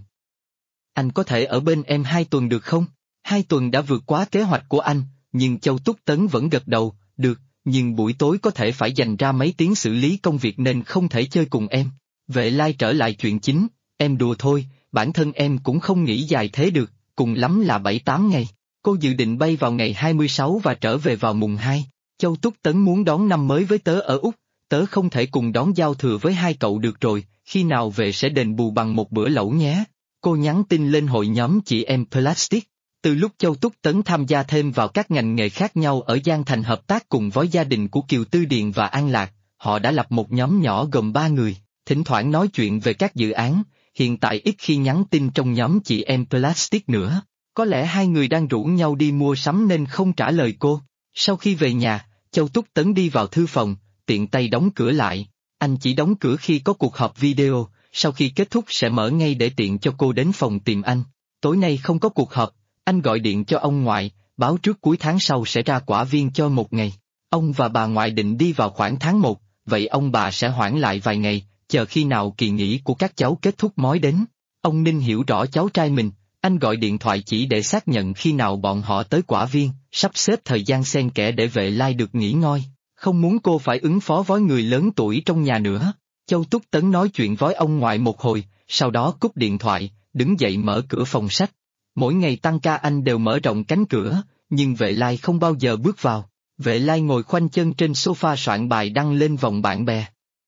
Speaker 1: Anh có thể ở bên em 2 tuần được không? 2 tuần đã vượt quá kế hoạch của anh, nhưng Châu Túc Tấn vẫn gật đầu, được, nhưng buổi tối có thể phải dành ra mấy tiếng xử lý công việc nên không thể chơi cùng em. Vệ Lai trở lại chuyện chính, em đùa thôi, bản thân em cũng không nghĩ dài thế được, cùng lắm là 7-8 ngày. Cô dự định bay vào ngày 26 và trở về vào mùng 2. Châu Túc Tấn muốn đón năm mới với tớ ở Úc, tớ không thể cùng đón giao thừa với hai cậu được rồi, khi nào về sẽ đền bù bằng một bữa lẩu nhé. Cô nhắn tin lên hội nhóm chị em Plastic. Từ lúc Châu Túc Tấn tham gia thêm vào các ngành nghề khác nhau ở Giang Thành hợp tác cùng với gia đình của Kiều Tư Điền và An Lạc, họ đã lập một nhóm nhỏ gồm 3 người, thỉnh thoảng nói chuyện về các dự án, hiện tại ít khi nhắn tin trong nhóm chị em Plastic nữa. Có lẽ hai người đang rủ nhau đi mua sắm nên không trả lời cô. Sau khi về nhà, Châu Túc Tấn đi vào thư phòng, tiện tay đóng cửa lại. Anh chỉ đóng cửa khi có cuộc họp video, sau khi kết thúc sẽ mở ngay để tiện cho cô đến phòng tìm anh. Tối nay không có cuộc họp, anh gọi điện cho ông ngoại, báo trước cuối tháng sau sẽ ra quả viên cho một ngày. Ông và bà ngoại định đi vào khoảng tháng 1, vậy ông bà sẽ hoãn lại vài ngày, chờ khi nào kỳ nghỉ của các cháu kết thúc mới đến. Ông Ninh hiểu rõ cháu trai mình, anh gọi điện thoại chỉ để xác nhận khi nào bọn họ tới quả viên, sắp xếp thời gian xen kẽ để Vệ Lai được nghỉ ngơi, không muốn cô phải ứng phó với người lớn tuổi trong nhà nữa. Châu Túc Tấn nói chuyện với ông ngoại một hồi, sau đó cúp điện thoại, đứng dậy mở cửa phòng sách. Mỗi ngày tăng ca anh đều mở rộng cánh cửa, nhưng Vệ Lai không bao giờ bước vào. Vệ Lai ngồi khoanh chân trên sofa soạn bài đăng lên vòng bạn bè.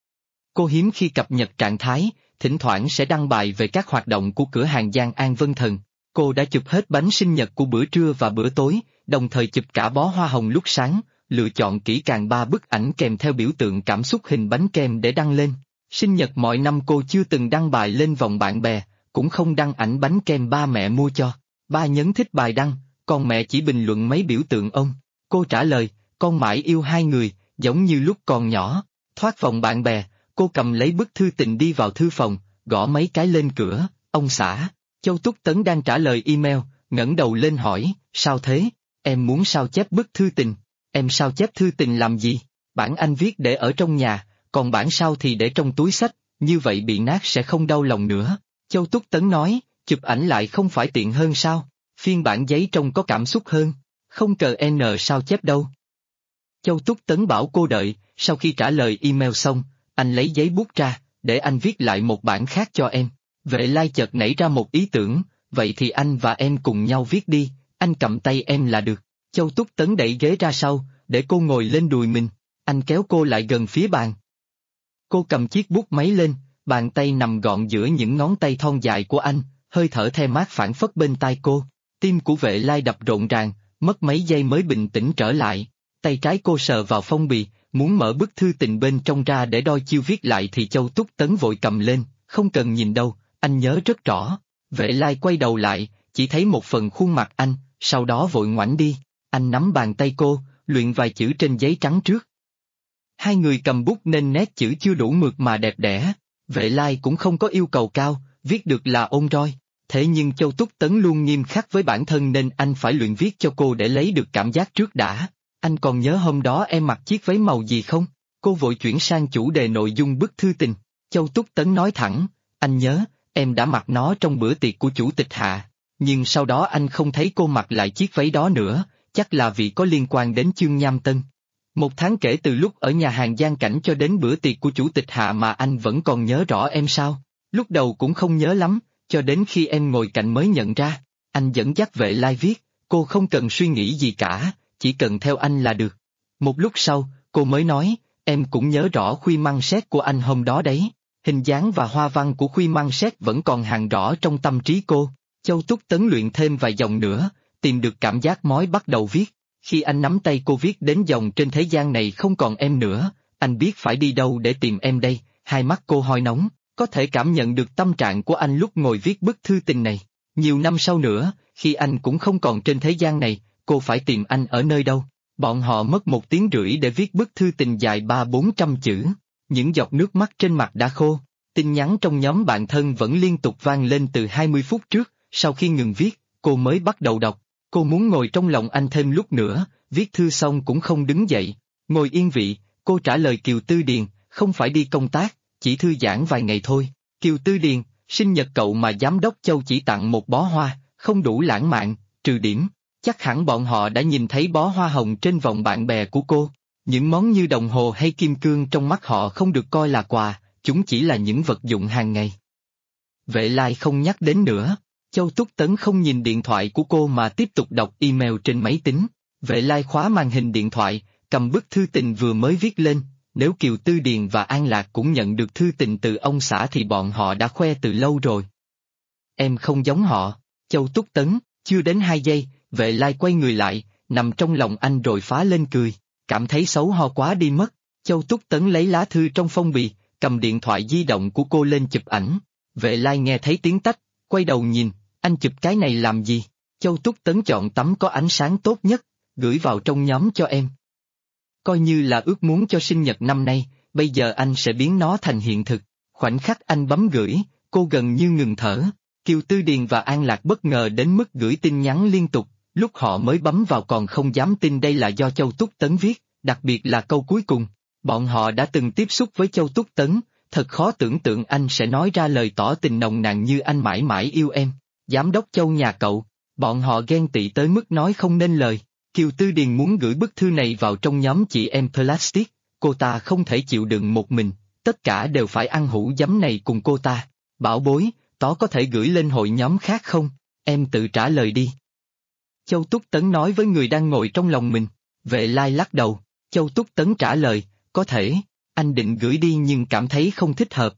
Speaker 1: Cô hiếm khi cập nhật trạng thái, thỉnh thoảng sẽ đăng bài về các hoạt động của cửa hàng Giang An Vân Thần. Cô đã chụp hết bánh sinh nhật của bữa trưa và bữa tối, đồng thời chụp cả bó hoa hồng lúc sáng, lựa chọn kỹ càng 3 bức ảnh kèm theo biểu tượng cảm xúc hình bánh kem để đăng lên. Sinh nhật mọi năm cô chưa từng đăng bài lên vòng bạn bè, cũng không đăng ảnh bánh kem ba mẹ mua cho. Ba nhấn thích bài đăng, còn mẹ chỉ bình luận mấy biểu tượng ông. Cô trả lời, con mãi yêu hai người, giống như lúc còn nhỏ. Thoát vòng bạn bè, cô cầm lấy bức thư tình đi vào thư phòng, gõ mấy cái lên cửa, ông xã. Châu Túc Tấn đang trả lời email, ngẩng đầu lên hỏi, sao thế? Em muốn sao chép bức thư tình. Em sao chép thư tình làm gì? Bản anh viết để ở trong nhà, còn bản sao thì để trong túi xách, như vậy bị nát sẽ không đau lòng nữa. Châu Túc Tấn nói, chụp ảnh lại không phải tiện hơn sao, phiên bản giấy trông có cảm xúc hơn, không cờ N sao chép đâu. Châu Túc Tấn bảo cô đợi, sau khi trả lời email xong, anh lấy giấy bút ra, để anh viết lại một bản khác cho em. Vệ Lai chợt nảy ra một ý tưởng, vậy thì anh và em cùng nhau viết đi, anh cầm tay em là được. Châu Túc Tấn đẩy ghế ra sau, để cô ngồi lên đùi mình, anh kéo cô lại gần phía bàn. Cô cầm chiếc bút máy lên, bàn tay nằm gọn giữa những ngón tay thon dài của anh, hơi thở the mát phảng phất bên tai cô. Tim của Vệ Lai đập rộn ràng, mất mấy giây mới bình tĩnh trở lại. Tay trái cô sờ vào phong bì, muốn mở bức thư tình bên trong ra để đôi chiêu viết lại thì Châu Túc Tấn vội cầm lên, không cần nhìn đâu, anh nhớ rất rõ. Vệ Lai quay đầu lại, chỉ thấy một phần khuôn mặt anh, sau đó vội ngoảnh đi. Anh nắm bàn tay cô, luyện vài chữ trên giấy trắng trước. Hai người cầm bút nên nét chữ chưa đủ mượt mà đẹp đẽ. Vệ Lai cũng không có yêu cầu cao, viết được là ôn roi. Thế nhưng Châu Túc Tấn luôn nghiêm khắc với bản thân nên anh phải luyện viết cho cô để lấy được cảm giác trước đã. Anh còn nhớ hôm đó em mặc chiếc váy màu gì không? Cô vội chuyển sang chủ đề nội dung bức thư tình. Châu Túc Tấn nói thẳng, anh nhớ, em đã mặc nó trong bữa tiệc của chủ tịch Hạ. Nhưng sau đó anh không thấy cô mặc lại chiếc váy đó nữa, chắc là vì có liên quan đến Chương Nham Tân. Một tháng kể từ lúc ở nhà hàng Giang Cảnh cho đến bữa tiệc của chủ tịch Hạ mà anh vẫn còn nhớ rõ em sao? Lúc đầu cũng không nhớ lắm, cho đến khi em ngồi cạnh mới nhận ra. Anh dẫn dắt Vệ Lai viết, cô không cần suy nghĩ gì cả, chỉ cần theo anh là được. Một lúc sau, cô mới nói, em cũng nhớ rõ khuy măng sét của anh hôm đó đấy. Hình dáng và hoa văn của khuy măng sét vẫn còn hàng rõ trong tâm trí cô. Châu Túc Tấn luyện thêm vài dòng nữa, tìm được cảm giác mới bắt đầu viết. Khi anh nắm tay cô viết đến dòng trên thế gian này không còn em nữa, anh biết phải đi đâu để tìm em đây. Hai mắt cô hoi nóng, có thể cảm nhận được tâm trạng của anh lúc ngồi viết bức thư tình này. Nhiều năm sau nữa, khi anh cũng không còn trên thế gian này, cô phải tìm anh ở nơi đâu? Bọn họ mất 1 tiếng rưỡi để viết bức thư tình dài 300-400 chữ. Những giọt nước mắt trên mặt đã khô. Tin nhắn trong nhóm bạn thân vẫn liên tục vang lên từ 20 phút trước. Sau khi ngừng viết, cô mới bắt đầu đọc. Cô muốn ngồi trong lòng anh thêm lúc nữa, viết thư xong cũng không đứng dậy. Ngồi yên vị, cô trả lời Kiều Tư Điền, không phải đi công tác, chỉ thư giãn vài ngày thôi. Kiều Tư Điền, sinh nhật cậu mà giám đốc Châu chỉ tặng một bó hoa, không đủ lãng mạn, trừ điểm. Chắc hẳn bọn họ đã nhìn thấy bó hoa hồng trên vòng bạn bè của cô. Những món như đồng hồ hay kim cương trong mắt họ không được coi là quà, chúng chỉ là những vật dụng hàng ngày. Vệ Lai không nhắc đến nữa. Châu Túc Tấn không nhìn điện thoại của cô mà tiếp tục đọc email trên máy tính. Vệ Lai khóa màn hình điện thoại, cầm bức thư tình vừa mới viết lên. Nếu Kiều Tư Điền và An Lạc cũng nhận được thư tình từ ông xã thì bọn họ đã khoe từ lâu rồi. Em không giống họ. Châu Túc Tấn, chưa đến 2 giây, Vệ Lai quay người lại, nằm trong lòng anh rồi phá lên cười, cảm thấy xấu hổ quá đi mất. Châu Túc Tấn lấy lá thư trong phong bì, cầm điện thoại di động của cô lên chụp ảnh. Vệ Lai nghe thấy tiếng tách, quay đầu nhìn, anh chụp cái này làm gì? Châu Túc Tấn chọn tấm có ánh sáng tốt nhất, gửi vào trong nhóm cho em. Coi như là ước muốn cho sinh nhật năm nay, bây giờ anh sẽ biến nó thành hiện thực. Khoảnh khắc anh bấm gửi, cô gần như ngừng thở. Kiều Tư Điền và An Lạc bất ngờ đến mức gửi tin nhắn liên tục, lúc họ mới bấm vào còn không dám tin đây là do Châu Túc Tấn viết, đặc biệt là câu cuối cùng. Bọn họ đã từng tiếp xúc với Châu Túc Tấn, thật khó tưởng tượng anh sẽ nói ra lời tỏ tình nồng nàn như anh mãi mãi yêu em. Giám đốc Châu nhà cậu, bọn họ ghen tị tới mức nói không nên lời. Kiều Tư Điền muốn gửi bức thư này vào trong nhóm chị em Plastic, cô ta không thể chịu đựng một mình, tất cả đều phải ăn hũ giấm này cùng cô ta. Bảo bối, tỏ có thể gửi lên hội nhóm khác không? Em tự trả lời đi. Châu Túc Tấn nói với người đang ngồi trong lòng mình. Vệ Lai lắc đầu. Châu Túc Tấn trả lời, có thể, anh định gửi đi nhưng cảm thấy không thích hợp.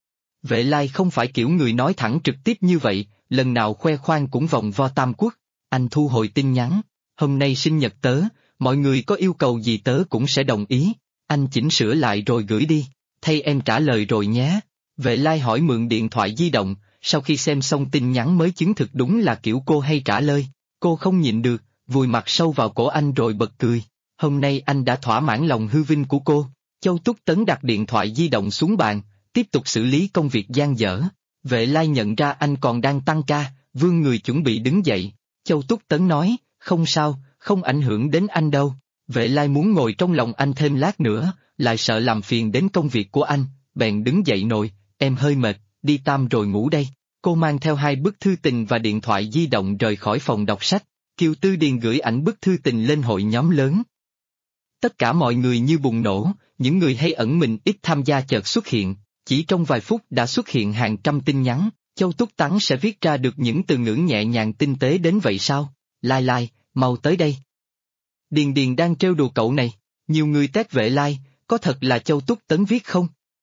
Speaker 1: Vệ Lai không phải kiểu người nói thẳng trực tiếp như vậy, lần nào khoe khoang cũng vòng vo tam quốc. Anh thu hồi tin nhắn. Hôm nay sinh nhật tớ, mọi người có yêu cầu gì tớ cũng sẽ đồng ý. Anh chỉnh sửa lại rồi gửi đi. Thay em trả lời rồi nhé. Vệ Lai hỏi mượn điện thoại di động, sau khi xem xong tin nhắn mới chứng thực đúng là kiểu cô hay trả lời. Cô không nhịn được, vùi mặt sâu vào cổ anh rồi bật cười. Hôm nay anh đã thỏa mãn lòng hư vinh của cô. Châu Túc Tấn đặt điện thoại di động xuống bàn, tiếp tục xử lý công việc dang dở. Vệ Lai nhận ra anh còn đang tăng ca, vươn người chuẩn bị đứng dậy. Châu Túc Tấn nói, không sao, không ảnh hưởng đến anh đâu. Vệ Lai muốn ngồi trong lòng anh thêm lát nữa, lại sợ làm phiền đến công việc của anh, bèn đứng dậy nội, em hơi mệt, đi tắm rồi ngủ đây. Cô mang theo 2 bức thư tình và điện thoại di động rời khỏi phòng đọc sách. Kiều Tư Điền gửi ảnh bức thư tình lên hội nhóm lớn. Tất cả mọi người như bùng nổ, những người hay ẩn mình ít tham gia chợt xuất hiện, chỉ trong vài phút đã xuất hiện hàng trăm tin nhắn. Châu Túc Tắn sẽ viết ra được những từ ngữ nhẹ nhàng tinh tế đến vậy sao? Lai Lai, mau tới đây. Điền Điền đang trêu đùa cậu này, nhiều người tét Vệ Lai, có thật là Châu Túc Tấn viết không?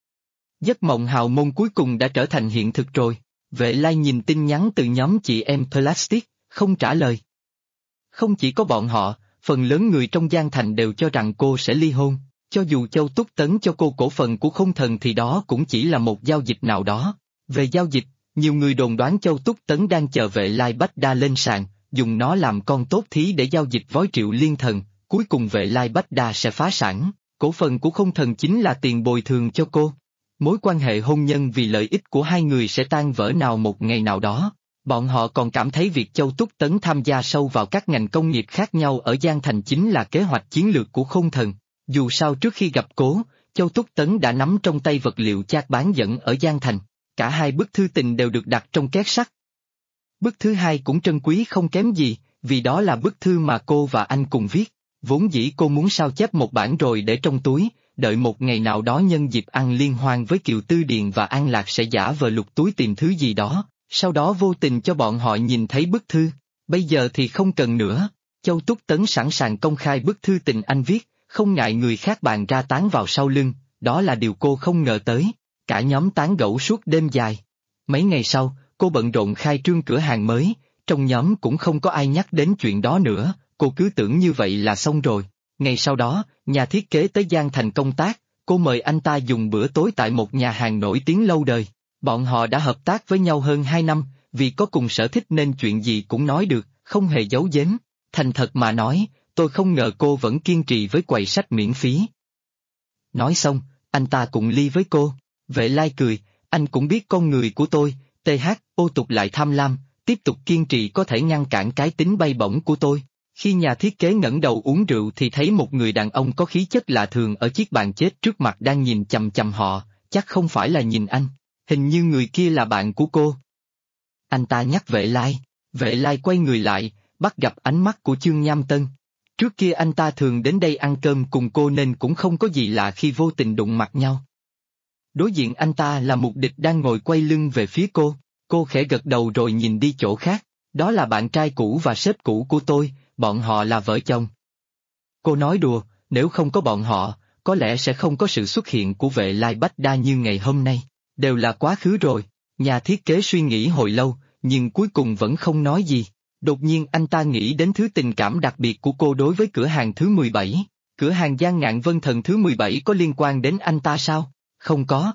Speaker 1: Giấc mộng hào môn cuối cùng đã trở thành hiện thực rồi. Vệ Lai nhìn tin nhắn từ nhóm chị em Plastic, không trả lời. Không chỉ có bọn họ, phần lớn người trong Giang Thành đều cho rằng cô sẽ ly hôn, cho dù Châu Túc Tấn cho cô cổ phần của Không Thần thì đó cũng chỉ là một giao dịch nào đó. Về giao dịch, nhiều người đồn đoán Châu Túc Tấn đang chờ Vệ Lai Bách Đa lên sàn, dùng nó làm con tốt thí để giao dịch với Triệu Liên Thần, cuối cùng Vệ Lai Bách Đa sẽ phá sản, cổ phần của Không Thần chính là tiền bồi thường cho cô. Mối quan hệ hôn nhân vì lợi ích của hai người sẽ tan vỡ nào một ngày nào đó. Bọn họ còn cảm thấy việc Châu Túc Tấn tham gia sâu vào các ngành công nghiệp khác nhau ở Giang Thành chính là kế hoạch chiến lược của Không Thần. Dù sao trước khi gặp cố, Châu Túc Tấn đã nắm trong tay vật liệu chat bán dẫn ở Giang Thành. Cả 2 bức thư tình đều được đặt trong két sắt. Bức thứ 2 cũng trân quý không kém gì, vì đó là bức thư mà cô và anh cùng viết. Vốn dĩ cô muốn sao chép một bản rồi để trong túi, đợi một ngày nào đó nhân dịp ăn liên hoan với Kiều Tư Điền và An Lạc sẽ giả vờ lục túi tìm thứ gì đó, sau đó vô tình cho bọn họ nhìn thấy bức thư. Bây giờ thì không cần nữa. Châu Túc Tấn sẵn sàng công khai bức thư tình anh viết, không ngại người khác bàn ra tán vào sau lưng, đó là điều cô không ngờ tới. Cả nhóm tán gẫu suốt đêm dài. Mấy ngày sau, cô bận rộn khai trương cửa hàng mới, trong nhóm cũng không có ai nhắc đến chuyện đó nữa, cô cứ tưởng như vậy là xong rồi. Ngày sau đó, nhà thiết kế tới Giang Thành công tác, cô mời anh ta dùng bữa tối tại một nhà hàng nổi tiếng lâu đời. Bọn họ đã hợp tác với nhau hơn 2 năm, vì có cùng sở thích nên chuyện gì cũng nói được, không hề giấu giếm. Thành thật mà nói, tôi không ngờ cô vẫn kiên trì với quầy sách miễn phí. Nói xong, anh ta cũng ly với cô. Vệ Lai cười, anh cũng biết con người của tôi, ô tục lại tham lam, tiếp tục kiên trì có thể ngăn cản cái tính bay bổng của tôi. Khi nhà thiết kế ngẩng đầu uống rượu thì thấy một người đàn ông có khí chất lạ thường ở chiếc bàn chết trước mặt đang nhìn chằm chằm họ, chắc không phải là nhìn anh, hình như người kia là bạn của cô. Anh ta nhắc Vệ Lai quay người lại, bắt gặp ánh mắt của Chương Nham Tân. Trước kia anh ta thường đến đây ăn cơm cùng cô nên cũng không có gì lạ khi vô tình đụng mặt nhau. Đối diện anh ta là Mục Địch đang ngồi quay lưng về phía cô khẽ gật đầu rồi nhìn đi chỗ khác, đó là bạn trai cũ và sếp cũ của tôi, bọn họ là vợ chồng. Cô nói đùa, nếu không có bọn họ, có lẽ sẽ không có sự xuất hiện của Vệ Lai Bách Đa như ngày hôm nay, đều là quá khứ rồi. Nhà thiết kế suy nghĩ hồi lâu, nhưng cuối cùng vẫn không nói gì. Đột nhiên anh ta nghĩ đến thứ tình cảm đặc biệt của cô đối với cửa hàng thứ 17. Cửa hàng Giang Ngạn Vân Thần thứ 17 có liên quan đến anh ta sao? Không có.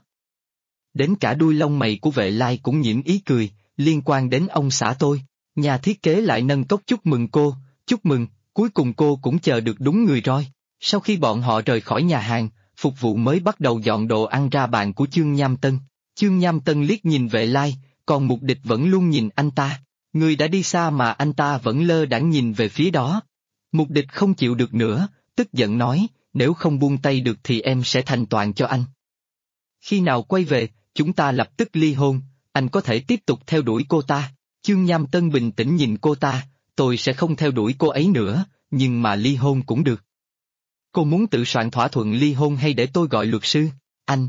Speaker 1: Đến cả đuôi lông mày của Vệ Lai cũng nhiễm ý cười, liên quan đến ông xã tôi. Nhà thiết kế lại nâng cốc chúc mừng cô, chúc mừng, cuối cùng cô cũng chờ được đúng người rồi. Sau khi bọn họ rời khỏi nhà hàng, phục vụ mới bắt đầu dọn đồ ăn ra bàn của Chương Nham Tân. Chương Nham Tân liếc nhìn Vệ Lai, còn Mục Địch vẫn luôn nhìn anh ta. Người đã đi xa mà anh ta vẫn lơ đãng nhìn về phía đó. Mục Địch không chịu được nữa, tức giận nói, nếu không buông tay được thì em sẽ thành toàn cho anh. Khi nào quay về, chúng ta lập tức ly hôn, anh có thể tiếp tục theo đuổi cô ta. Chương Nham Tân bình tĩnh nhìn cô ta, tôi sẽ không theo đuổi cô ấy nữa, nhưng mà ly hôn cũng được. Cô muốn tự soạn thỏa thuận ly hôn hay để tôi gọi luật sư? Anh.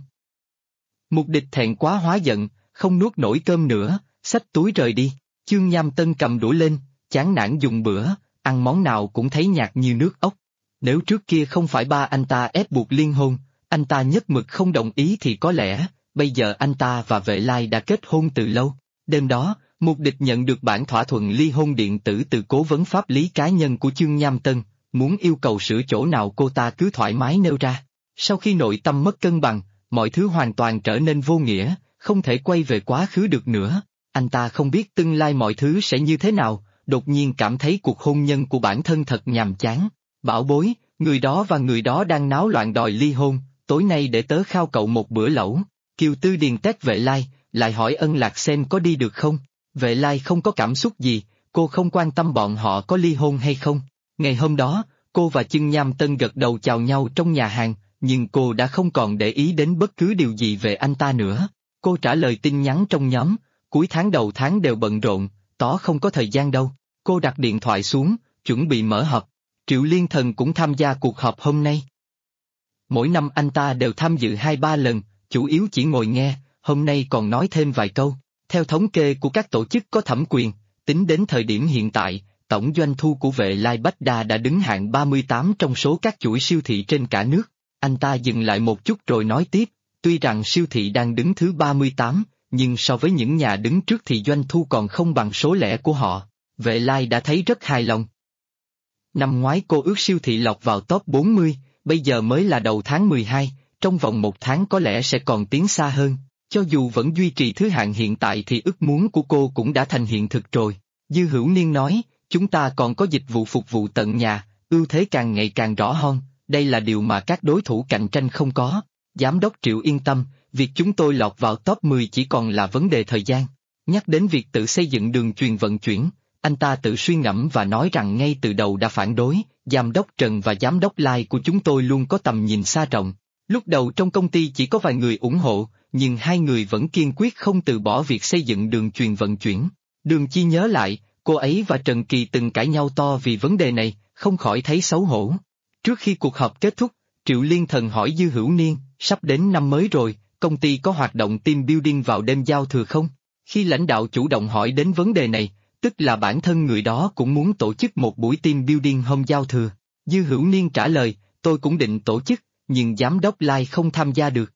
Speaker 1: Mục Địch thẹn quá hóa giận, không nuốt nổi cơm nữa, xách túi rời đi. Chương Nham Tân cầm đũa lên, chán nản dùng bữa, ăn món nào cũng thấy nhạt như nước ốc. Nếu trước kia không phải ba anh ta ép buộc liên hôn, anh ta nhất mực không đồng ý thì có lẽ, bây giờ anh ta và Vệ Lai đã kết hôn từ lâu. Đêm đó, Mục Địch nhận được bản thỏa thuận ly hôn điện tử từ cố vấn pháp lý cá nhân của Chương Nham Tân, muốn yêu cầu sửa chỗ nào cô ta cứ thoải mái nêu ra. Sau khi nội tâm mất cân bằng, mọi thứ hoàn toàn trở nên vô nghĩa, không thể quay về quá khứ được nữa. Anh ta không biết tương lai mọi thứ sẽ như thế nào, đột nhiên cảm thấy cuộc hôn nhân của bản thân thật nhàm chán. Bảo bối, người đó và người đó đang náo loạn đòi ly hôn, tối nay để tớ khao cậu một bữa lẩu. Kiều Tư Điền tét Vệ Lai, lại hỏi Ân Lạc xem có đi được không. Vệ Lai không có cảm xúc gì, cô không quan tâm bọn họ có ly hôn hay không. Ngày hôm đó, cô và Chương Nham Tân gật đầu chào nhau trong nhà hàng, nhưng cô đã không còn để ý đến bất cứ điều gì về anh ta nữa. Cô trả lời tin nhắn trong nhóm, cuối tháng đầu tháng đều bận rộn, tó không có thời gian đâu. Cô đặt điện thoại xuống, chuẩn bị mở họp. Triệu Liên Thần cũng tham gia cuộc họp hôm nay. Mỗi năm anh ta đều tham dự 2-3 lần, chủ yếu chỉ ngồi nghe, hôm nay còn nói thêm vài câu. Theo thống kê của các tổ chức có thẩm quyền, tính đến thời điểm hiện tại, tổng doanh thu của Vệ Lai Bách Đa đã đứng hạng 38 trong số các chuỗi siêu thị trên cả nước. Anh ta dừng lại một chút rồi nói tiếp, tuy rằng siêu thị đang đứng thứ 38, nhưng so với những nhà đứng trước thì doanh thu còn không bằng số lẻ của họ. Vệ Lai đã thấy rất hài lòng. Năm ngoái cô ước siêu thị lọt vào top 40, bây giờ mới là đầu tháng 12, trong vòng một tháng có lẽ sẽ còn tiến xa hơn. Cho dù vẫn duy trì thứ hạng hiện tại thì ước muốn của cô cũng đã thành hiện thực rồi. Dư Hữu Niên nói, chúng ta còn có dịch vụ phục vụ tận nhà, ưu thế càng ngày càng rõ hơn, đây là điều mà các đối thủ cạnh tranh không có. Giám đốc Triệu yên tâm, việc chúng tôi lọt vào top 10 chỉ còn là vấn đề thời gian. Nhắc đến việc tự xây dựng đường truyền vận chuyển, anh ta tự suy ngẫm và nói rằng ngay từ đầu đã phản đối, giám đốc Trần và giám đốc Lai của chúng tôi luôn có tầm nhìn xa rộng. Lúc đầu trong công ty chỉ có vài người ủng hộ, nhưng hai người vẫn kiên quyết không từ bỏ việc xây dựng đường truyền vận chuyển. Đường Chi nhớ lại, cô ấy và Trần Kỳ từng cãi nhau to vì vấn đề này, không khỏi thấy xấu hổ. Trước khi cuộc họp kết thúc, Triệu Liên Thần hỏi Dư Hữu Niên, sắp đến năm mới rồi, công ty có hoạt động team building vào đêm giao thừa không? Khi lãnh đạo chủ động hỏi đến vấn đề này, tức là bản thân người đó cũng muốn tổ chức một buổi team building hôm giao thừa. Dư Hữu Niên trả lời, tôi cũng định tổ chức, nhưng giám đốc Lai không tham gia được.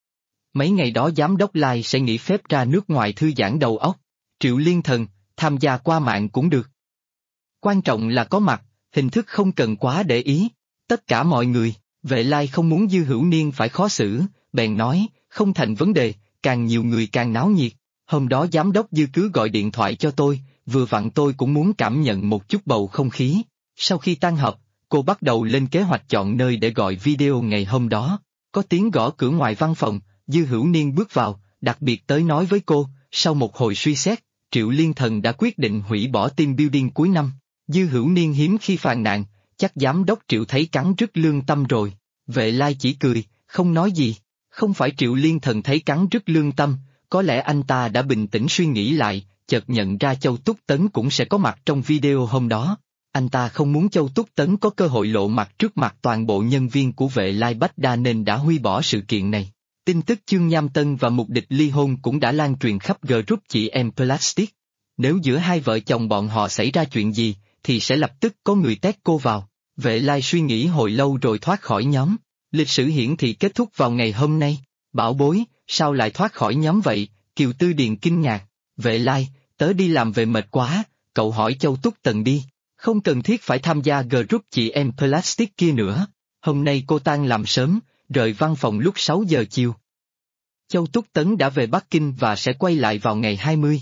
Speaker 1: Mấy ngày đó giám đốc Lai sẽ nghỉ phép ra nước ngoài thư giãn đầu óc. Triệu Liên Thần, tham gia qua mạng cũng được. Quan trọng là có mặt, hình thức không cần quá để ý. Tất cả mọi người, Vệ Lai không muốn Dư Hữu Niên phải khó xử, bèn nói, không thành vấn đề, càng nhiều người càng náo nhiệt. Hôm đó giám đốc Dư cứ gọi điện thoại cho tôi, vừa vặn tôi cũng muốn cảm nhận một chút bầu không khí. Sau khi tan họp, cô bắt đầu lên kế hoạch chọn nơi để gọi video ngày hôm đó. Có tiếng gõ cửa ngoài văn phòng, Dư Hữu Niên bước vào, đặc biệt tới nói với cô, sau một hồi suy xét, Triệu Liên Thần đã quyết định hủy bỏ team building cuối năm. Dư Hữu Niên hiếm khi phàn nàn, chắc giám đốc Triệu thấy cắn rứt lương tâm rồi. Vệ Lai chỉ cười, không nói gì. Không phải Triệu Liên Thần thấy cắn rứt lương tâm, có lẽ anh ta đã bình tĩnh suy nghĩ lại, chợt nhận ra Châu Túc Tấn cũng sẽ có mặt trong video hôm đó. Anh ta không muốn Châu Túc Tấn có cơ hội lộ mặt trước mặt toàn bộ nhân viên của Vệ Lai Bách Đa nên đã hủy bỏ sự kiện này. Tin tức Chương Nham Tân và Mục Địch ly hôn cũng đã lan truyền khắp group chị em Plastic. Nếu giữa hai vợ chồng bọn họ xảy ra chuyện gì, thì sẽ lập tức có người tét cô vào. Vệ Lai suy nghĩ hồi lâu rồi thoát khỏi nhóm. Lịch sử hiển thị kết thúc vào ngày hôm nay. Bảo bối, sao lại thoát khỏi nhóm vậy? Kiều Tư Điền kinh ngạc. Vệ Lai, tớ đi làm về mệt quá, cậu hỏi Châu Túc Tần đi. Không cần thiết phải tham gia group chị em Plastic kia nữa. Hôm nay cô tan làm sớm, rời văn phòng lúc 6 giờ chiều. Châu Túc Tấn đã về Bắc Kinh và sẽ quay lại vào ngày 20.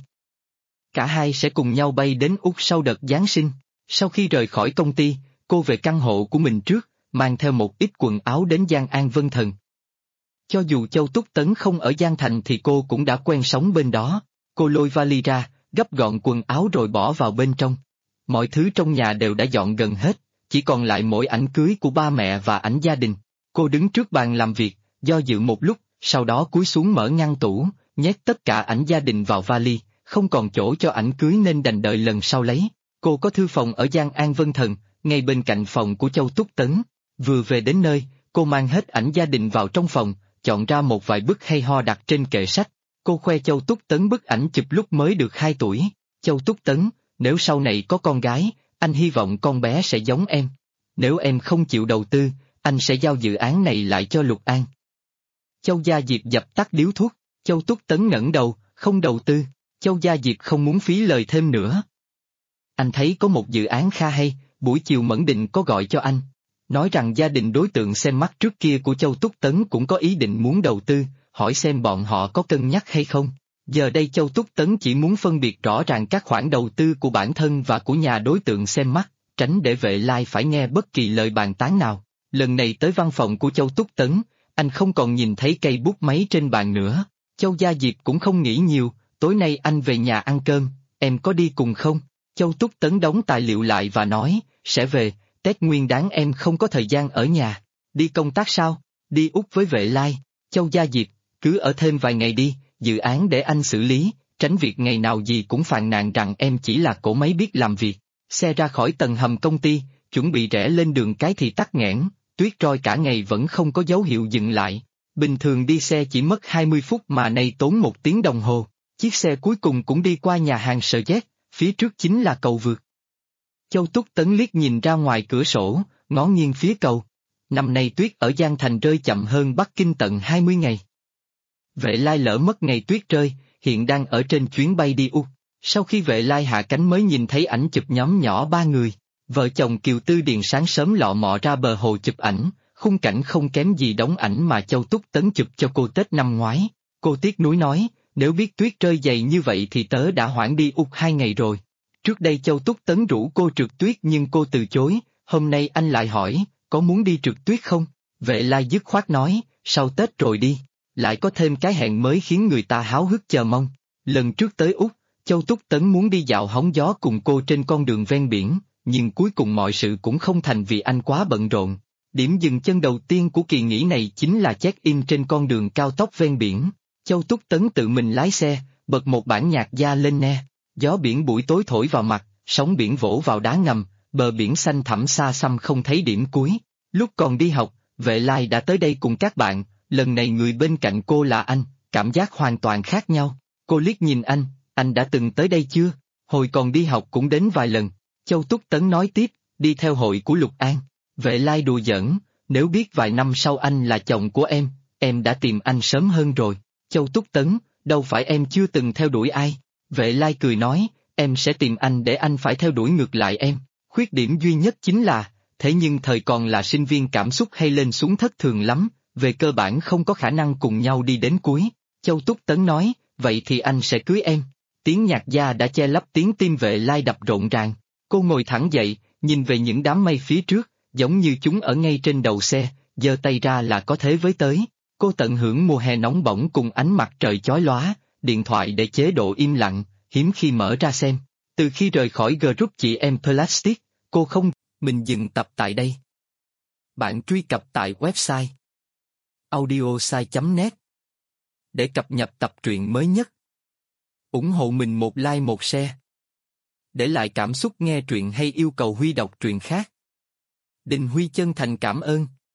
Speaker 1: Cả hai sẽ cùng nhau bay đến Úc sau đợt Giáng sinh. Sau khi rời khỏi công ty, cô về căn hộ của mình trước, mang theo một ít quần áo đến Giang An Vân Thần. Cho dù Châu Túc Tấn không ở Giang Thành thì cô cũng đã quen sống bên đó. Cô lôi vali ra, gấp gọn quần áo rồi bỏ vào bên trong. Mọi thứ trong nhà đều đã dọn gần hết, chỉ còn lại mỗi ảnh cưới của ba mẹ và ảnh gia đình. Cô đứng trước bàn làm việc, do dự một lúc, sau đó cúi xuống mở ngăn tủ, nhét tất cả ảnh gia đình vào vali, không còn chỗ cho ảnh cưới nên đành đợi lần sau lấy. Cô có thư phòng ở Giang An Vân Thần, ngay bên cạnh phòng của Châu Túc Tấn. Vừa về đến nơi, cô mang hết ảnh gia đình vào trong phòng, chọn ra một vài bức hay ho đặt trên kệ sách. Cô khoe Châu Túc Tấn bức ảnh chụp lúc mới được 2 tuổi. Châu Túc Tấn, nếu sau này có con gái, anh hy vọng con bé sẽ giống em. Nếu em không chịu đầu tư, anh sẽ giao dự án này lại cho Lục An. Châu Gia Diệp dập tắt điếu thuốc, Châu Túc Tấn ngẩng đầu, không đầu tư. Châu Gia Diệp không muốn phí lời thêm nữa. Anh thấy có một dự án khá hay, buổi chiều Mẫn Định có gọi cho anh. Nói rằng gia đình đối tượng xem mắt trước kia của Châu Túc Tấn cũng có ý định muốn đầu tư, hỏi xem bọn họ có cân nhắc hay không. Giờ đây Châu Túc Tấn chỉ muốn phân biệt rõ ràng các khoản đầu tư của bản thân và của nhà đối tượng xem mắt, tránh để Vệ Lai phải nghe bất kỳ lời bàn tán nào. Lần này tới văn phòng của Châu Túc Tấn, anh không còn nhìn thấy cây bút máy trên bàn nữa. Châu Gia Diệp cũng không nghĩ nhiều, tối nay anh về nhà ăn cơm, em có đi cùng không? Châu Túc Tấn đóng tài liệu lại và nói, sẽ về, Tết Nguyên Đán em không có thời gian ở nhà. Đi công tác sao? Đi Úc với Vệ Lai, Châu Gia Diệp, cứ ở thêm vài ngày đi, dự án để anh xử lý, tránh việc ngày nào gì cũng phàn nàn rằng em chỉ là cỗ máy biết làm việc. Xe ra khỏi tầng hầm công ty, chuẩn bị rẽ lên đường cái thì tắc nghẽn, tuyết roi cả ngày vẫn không có dấu hiệu dừng lại. Bình thường đi xe chỉ mất 20 phút mà nay tốn 1 tiếng đồng hồ. Chiếc xe cuối cùng cũng đi qua nhà hàng Sờ Dét, phía trước chính là cầu vượt. Châu Túc Tấn liếc nhìn ra ngoài cửa sổ, ngó nghiêng phía cầu. Năm nay tuyết ở Giang Thành rơi chậm hơn Bắc Kinh tận 20 ngày. Vệ Lai lỡ mất ngày tuyết rơi, hiện đang ở trên chuyến bay đi Úc. Sau khi Vệ Lai hạ cánh mới nhìn thấy ảnh chụp nhóm nhỏ 3 người. Vợ chồng Kiều Tư Điền sáng sớm lọ mọ ra bờ hồ chụp ảnh, khung cảnh không kém gì đống ảnh mà Châu Túc Tấn chụp cho cô Tết năm ngoái. Cô tiếc nuối nói, nếu biết tuyết rơi dày như vậy thì tớ đã hoãn đi Úc 2 ngày rồi. Trước đây Châu Túc Tấn rủ cô trượt tuyết nhưng cô từ chối, hôm nay anh lại hỏi, có muốn đi trượt tuyết không? Vệ Lai dứt khoát nói, sau Tết rồi đi, lại có thêm cái hẹn mới khiến người ta háo hức chờ mong. Lần trước tới Úc, Châu Túc Tấn muốn đi dạo hóng gió cùng cô trên con đường ven biển, nhưng cuối cùng mọi sự cũng không thành vì anh quá bận rộn. Điểm dừng chân đầu tiên của kỳ nghỉ này chính là check-in trên con đường cao tốc ven biển. Châu Túc Tấn tự mình lái xe, bật một bản nhạc gia lên nghe. Gió biển buổi tối thổi vào mặt, sóng biển vỗ vào đá ngầm, bờ biển xanh thẳm xa xăm không thấy điểm cuối. Lúc còn đi học, Vệ Lai đã tới đây cùng các bạn, lần này người bên cạnh cô là anh, cảm giác hoàn toàn khác nhau. Cô liếc nhìn anh đã từng tới đây chưa? Hồi còn đi học cũng đến vài lần. Châu Túc Tấn nói tiếp, đi theo hội của Lục An. Vệ Lai đùa giỡn, nếu biết vài năm sau anh là chồng của em đã tìm anh sớm hơn rồi. Châu Túc Tấn, đâu phải em chưa từng theo đuổi ai. Vệ Lai cười nói, em sẽ tìm anh để anh phải theo đuổi ngược lại em. Khuyết điểm duy nhất chính là, thế nhưng thời còn là sinh viên cảm xúc hay lên xuống thất thường lắm, về cơ bản không có khả năng cùng nhau đi đến cuối. Châu Túc Tấn nói, vậy thì anh sẽ cưới em. Tiếng nhạc gia đã che lấp tiếng tim Vệ Lai đập rộn ràng. Cô ngồi thẳng dậy, nhìn về những đám mây phía trước, giống như chúng ở ngay trên đầu xe, giơ tay ra là có thế với tới. Cô tận hưởng mùa hè nóng bỏng cùng ánh mặt trời chói lóa, điện thoại để chế độ im lặng, hiếm khi mở ra xem. Từ khi rời khỏi group chị em Plastic, cô không. Mình dừng tập tại đây. Bạn truy cập tại website audiosai.net để cập nhật tập truyện mới nhất. Ủng hộ mình một like một share. Để lại cảm xúc nghe truyện hay yêu cầu Huy đọc truyện khác. Đình Huy chân thành cảm ơn.